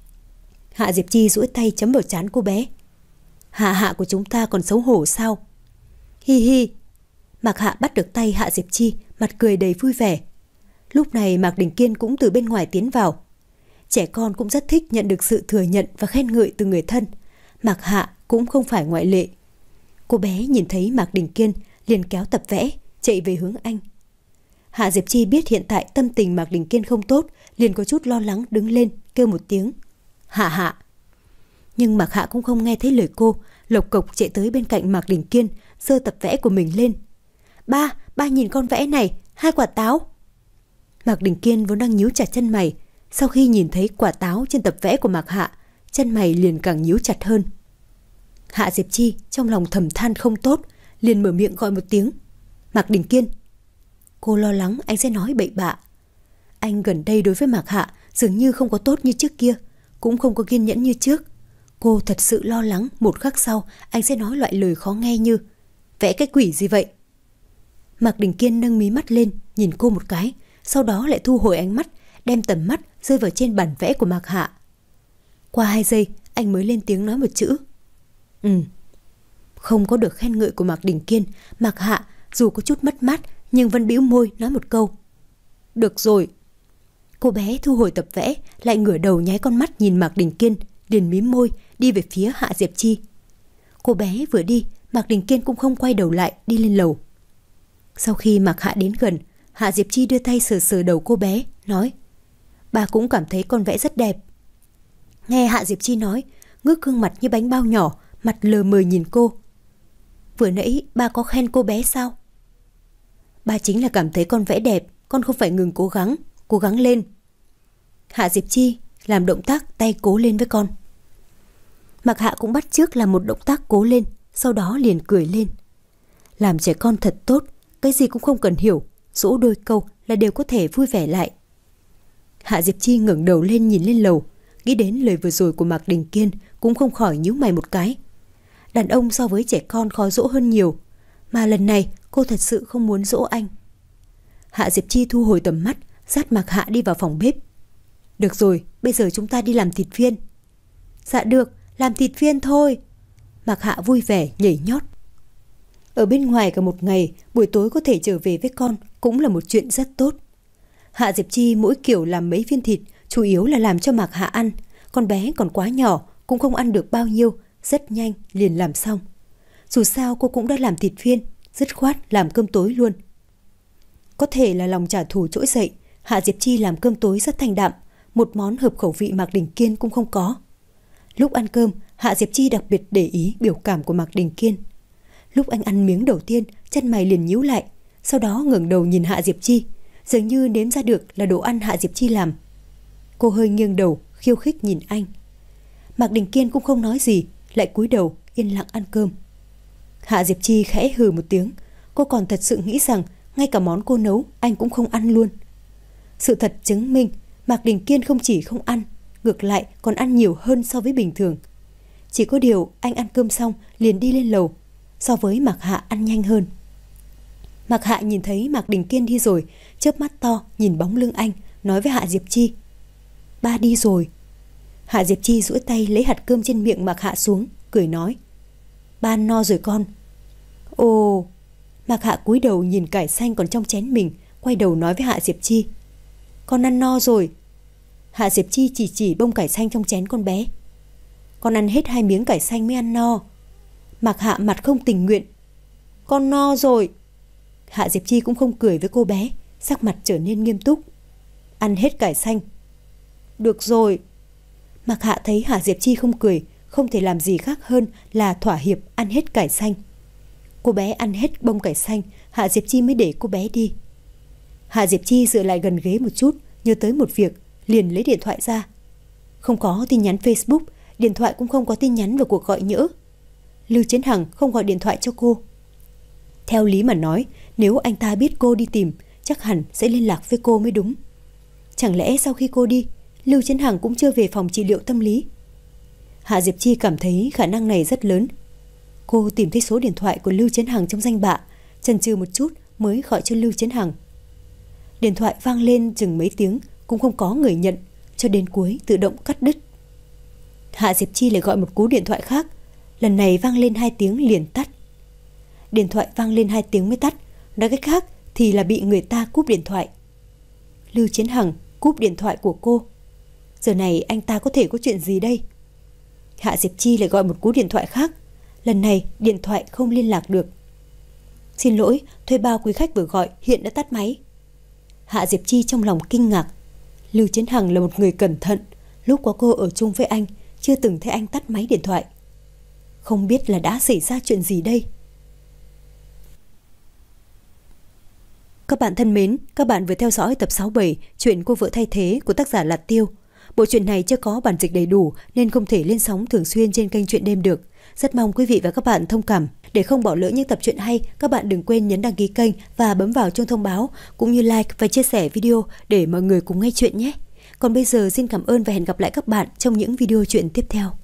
Hạ Diệp Chi duỗi tay chấm vào trán cô bé. Hạ Hạ của chúng ta còn xấu hổ sao? Hi hi. Mạc Hạ bắt được tay Hạ Diệp Chi, mặt cười đầy vui vẻ. Lúc này Mạc Đình Kiên cũng từ bên ngoài tiến vào. Trẻ con cũng rất thích nhận được sự thừa nhận và khen ngợi từ người thân. Mạc Hạ cũng không phải ngoại lệ. Cô bé nhìn thấy Mạc Đình Kiên liền kéo tập vẽ, chạy về hướng anh. Hạ Diệp Chi biết hiện tại tâm tình Mạc Đình Kiên không tốt, liền có chút lo lắng đứng lên, kêu một tiếng. Hạ Hạ. Nhưng Mạc Hạ cũng không nghe thấy lời cô, lộc cộc chạy tới bên cạnh Mạc Đình Kiên, giơ tập vẽ của mình lên. Ba, ba nhìn con vẽ này, hai quả táo. Mạc Đình Kiên vốn đang nhíu chặt chân mày, sau khi nhìn thấy quả táo trên tập vẽ của Mạc Hạ, chân mày liền càng nhíu chặt hơn. Hạ Diệp Chi trong lòng thầm than không tốt, liền mở miệng gọi một tiếng. Mạc Đình Kiên. Cô lo lắng anh sẽ nói bậy bạ. Anh gần đây đối với Mạc Hạ dường như không có tốt như trước kia, cũng không có kiên nhẫn như trước. Cô thật sự lo lắng một khắc sau anh sẽ nói loại lời khó nghe như vẽ cái quỷ gì vậy. Mạc Đình Kiên nâng mí mắt lên, nhìn cô một cái, sau đó lại thu hồi ánh mắt, đem tầm mắt rơi vào trên bản vẽ của Mạc Hạ. Qua hai giây, anh mới lên tiếng nói một chữ. Ừ. Không có được khen ngợi của Mạc Đình Kiên, Mạc Hạ dù có chút mất mát nhưng vẫn bĩu môi nói một câu. Được rồi. Cô bé thu hồi tập vẽ, lại ngửa đầu nháy con mắt nhìn Mạc Đình Kiên, liền mím môi đi về phía Hạ Diệp Chi. Cô bé vừa đi, Mạc Đình Kiên cũng không quay đầu lại đi lên lầu. Sau khi Mạc Hạ đến gần, Hạ Diệp Chi đưa tay sờ sờ đầu cô bé, nói: Ba cũng cảm thấy con vẽ rất đẹp. Nghe Hạ Diệp Chi nói, ngước gương mặt như bánh bao nhỏ, mặt lờ mờ nhìn cô. Vừa nãy ba có khen cô bé sao? Ba chính là cảm thấy con vẽ đẹp, con không phải ngừng cố gắng, cố gắng lên. Hạ Diệp Chi làm động tác tay cố lên với con. Mạc Hạ cũng bắt chước làm một động tác cố lên, sau đó liền cười lên. Làm trẻ con thật tốt, cái gì cũng không cần hiểu, dỗ đôi câu là đều có thể vui vẻ lại. Hạ Diệp Chi ngẩng đầu lên nhìn lên lầu, nghĩ đến lời vừa rồi của Mạc Đình Kiên cũng không khỏi nhíu mày một cái. Đàn ông so với trẻ con khó dỗ hơn nhiều, mà lần này cô thật sự không muốn dỗ anh. Hạ Diệp Chi thu hồi tầm mắt, dắt Mạc Hạ đi vào phòng bếp. Được rồi, bây giờ chúng ta đi làm thịt viên. Dạ được, làm thịt viên thôi. Mạc Hạ vui vẻ nhảy nhót. Ở bên ngoài cả một ngày, buổi tối có thể trở về với con cũng là một chuyện rất tốt. Hạ Diệp Chi mỗi kiểu làm mấy viên thịt, chủ yếu là làm cho Mạc Hạ ăn. Con bé còn quá nhỏ, cũng không ăn được bao nhiêu, rất nhanh liền làm xong. Dù sao cô cũng đã làm thịt viên, dứt khoát làm cơm tối luôn. Có thể là lòng trả thù trỗi dậy, Hạ Diệp Chi làm cơm tối rất thanh đạm, một món hợp khẩu vị Mạc Đình Kiên cũng không có. Lúc ăn cơm, Hạ Diệp Chi đặc biệt để ý biểu cảm của Mạc Đình Kiên. Lúc anh ăn miếng đầu tiên, chân mày liền nhíu lại, sau đó ngẩng đầu nhìn Hạ Diệp Chi, dường như nếm ra được là đồ ăn Hạ Diệp Chi làm. Cô hơi nghiêng đầu, khiêu khích nhìn anh. Mạc Đình Kiên cũng không nói gì, lại cúi đầu yên lặng ăn cơm. Hạ Diệp Chi khẽ hừ một tiếng, cô còn thật sự nghĩ rằng ngay cả món cô nấu anh cũng không ăn luôn. Sự thật chứng minh Mạc Đình Kiên không chỉ không ăn, ngược lại còn ăn nhiều hơn so với bình thường. Chỉ có điều anh ăn cơm xong liền đi lên lầu, so với Mạc Hạ ăn nhanh hơn. Mạc Hạ nhìn thấy Mạc Đình Kiên đi rồi, chớp mắt to nhìn bóng lưng anh, nói với Hạ Diệp Chi: Ba đi rồi. Hạ Diệp Chi duỗi tay lấy hạt cơm trên miệng Mạc Hạ xuống, cười nói: Ba ăn no rồi con. Ồ. Mạc Hạ cúi đầu nhìn cải xanh còn trong chén mình, quay đầu nói với Hạ Diệp Chi: Con ăn no rồi. Hạ Diệp Chi chỉ chỉ bông cải xanh trong chén con bé. Con ăn hết hai miếng cải xanh mới ăn no. Mạc Hạ mặt không tình nguyện: Con no rồi. Hạ Diệp Chi cũng không cười với cô bé, sắc mặt trở nên nghiêm túc: Ăn hết cải xanh. Được rồi. Mạc Hạ thấy Hạ Diệp Chi không cười, không thể làm gì khác hơn là thỏa hiệp ăn hết cải xanh. Cô bé ăn hết bông cải xanh, Hạ Diệp Chi mới để cô bé đi. Hạ Diệp Chi dựa lại gần ghế một chút, nhớ tới một việc, liền lấy điện thoại ra. Không có tin nhắn Facebook, điện thoại cũng không có tin nhắn và cuộc gọi nhỡ. Lưu Chiến Hằng không gọi điện thoại cho cô. Theo lý mà nói, nếu anh ta biết cô đi tìm, chắc hẳn sẽ liên lạc với cô mới đúng. Chẳng lẽ sau khi cô đi, Lưu Chiến Hằng cũng chưa về phòng trị liệu tâm lý? Hạ Diệp Chi cảm thấy khả năng này rất lớn. Cô tìm thấy số điện thoại của Lưu Chiến Hằng trong danh bạ, chần chừ một chút mới gọi cho Lưu Chiến Hằng. Điện thoại vang lên chừng mấy tiếng cũng không có người nhận, cho đến cuối tự động cắt đứt. Hạ Diệp Chi lại gọi một cú điện thoại khác, lần này vang lên hai tiếng liền tắt. Điện thoại vang lên hai tiếng mới tắt, nói cách khác thì là bị người ta cúp điện thoại. Lưu Chiến Hằng cúp điện thoại của cô. Giờ này anh ta có thể có chuyện gì đây? Hạ Diệp Chi lại gọi một cú điện thoại khác, lần này điện thoại không liên lạc được. Xin lỗi, thuê bao quý khách vừa gọi hiện đã tắt máy. Hạ Diệp Chi trong lòng kinh ngạc. Lưu Chiến Hằng là một người cẩn thận, lúc có cô ở chung với anh chưa từng thấy anh tắt máy điện thoại. Không biết là đã xảy ra chuyện gì đây. Các bạn thân mến, các bạn vừa theo dõi tập sáu mươi bảy chuyện Cô Vợ Thay Thế của tác giả Lạt Tiêu. Bộ truyện này chưa có bản dịch đầy đủ nên không thể lên sóng thường xuyên trên kênh Truyện Đêm được. Rất mong quý vị và các bạn thông cảm. Để không bỏ lỡ những tập truyện hay, các bạn đừng quên nhấn đăng ký kênh và bấm vào chuông thông báo, cũng như like và chia sẻ video để mọi người cùng nghe chuyện nhé. Còn bây giờ xin cảm ơn và hẹn gặp lại các bạn trong những video truyện tiếp theo.